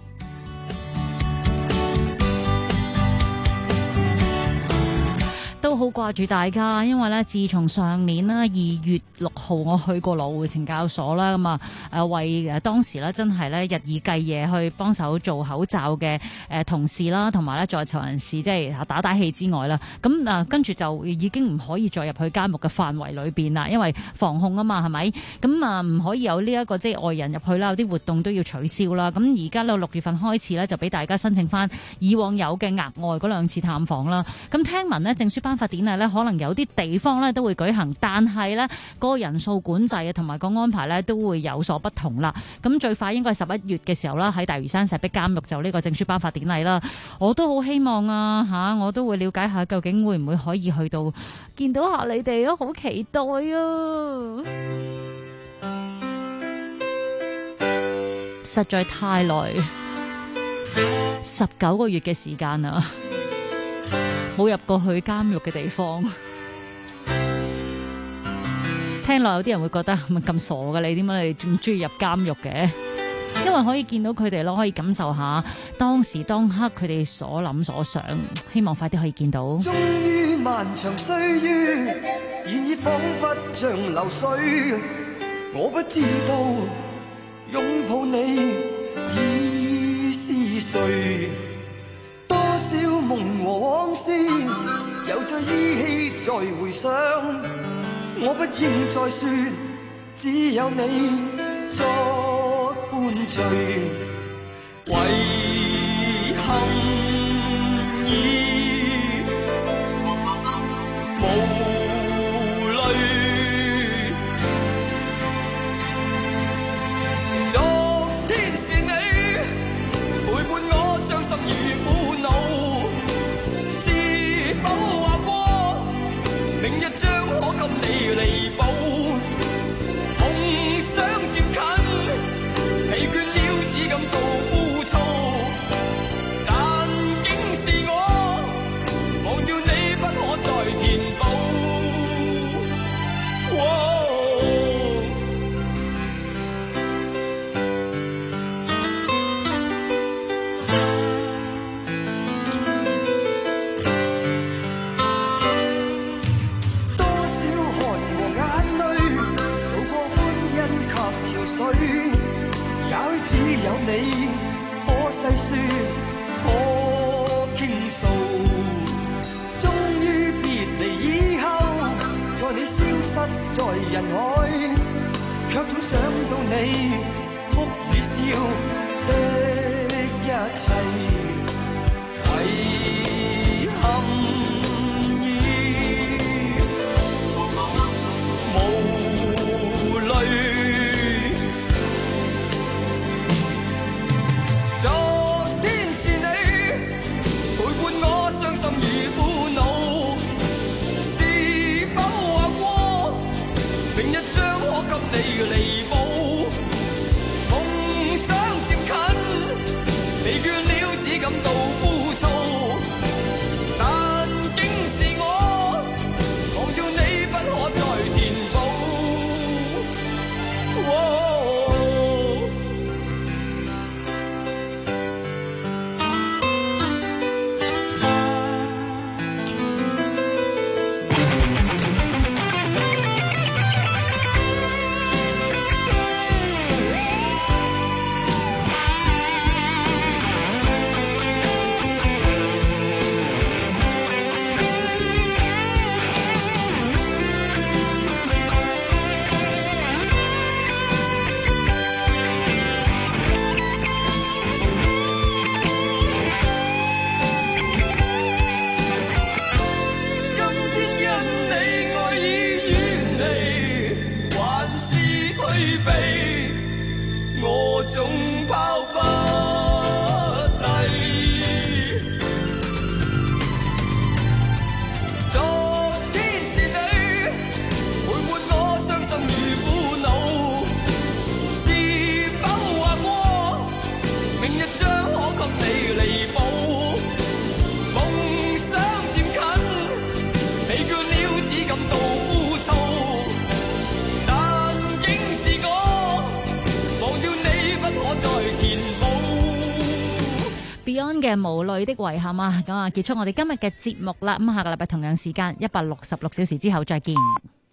都好掛住大家，因為咧，自從上年啦2月6號我去過羅湖懲教所啦，咁啊為當時咧真係咧日以繼夜去幫手做口罩嘅同事啦，同埋咧在囚人士即係打氣之外啦，咁跟住就已經唔可以再入去監獄嘅範圍裏邊啦，因為防控啊嘛，係咪？咁唔可以有呢一個即係外人入去啦，有啲活動都要取消啦。咁而家咧6月份開始咧就俾大家申請翻以往有嘅額外嗰2次探訪啦。咁聽聞咧證書頒發典禮咧，可能有啲地方咧都會舉行，但係咧個人數管制啊，同埋個安排咧都會有所不同啦。咁最快應該係11月嘅時候啦，喺大嶼山石壁監獄就呢個證書頒發典禮啦。我都好希望啊我都會了解下究竟會唔會可以去到見到下你哋啊，好期待啊！實在太耐，19個月嘅時間啊！冇入過去監獄嘅地方，聽落有啲人會覺得咪咁傻嘅你，點解你咁中意入監獄嘅？因為可以見到佢哋咯，可以感受下當時當刻佢哋所諗所想，希望快啲可以見到。 終於漫長歲月，然而彷彿像流水，我不知道擁抱你已是誰。多少夢和往事，又再依稀再回想。我不應再說，只有你作伴隨。遺憾已無淚，昨天是你陪伴我傷心與苦惱，是否話過明日將可給你彌補？夢想漸近，疲倦了只感到枯燥，但竟是我忘掉你不可再填補。也只有你可細說，可傾訴。終於別離以後，在你消失在人海，卻總想到你哭與笑的一切。遺憾已無淚。昨天是你陪伴我傷心與苦惱，是否話過明日將可給你彌補？夢想漸近，疲倦了何種拋不低。昨天是你陪伴我傷心與苦惱，是否話我明日將可給你彌補？夢想漸近，疲倦了只感到枯燥，但竟是我忘掉你不可再填補。 Beyond 嘅無淚的遺憾啊，咁啊結束我哋今日嘅節目啦。咁下個禮拜同樣時間166小時之後再見。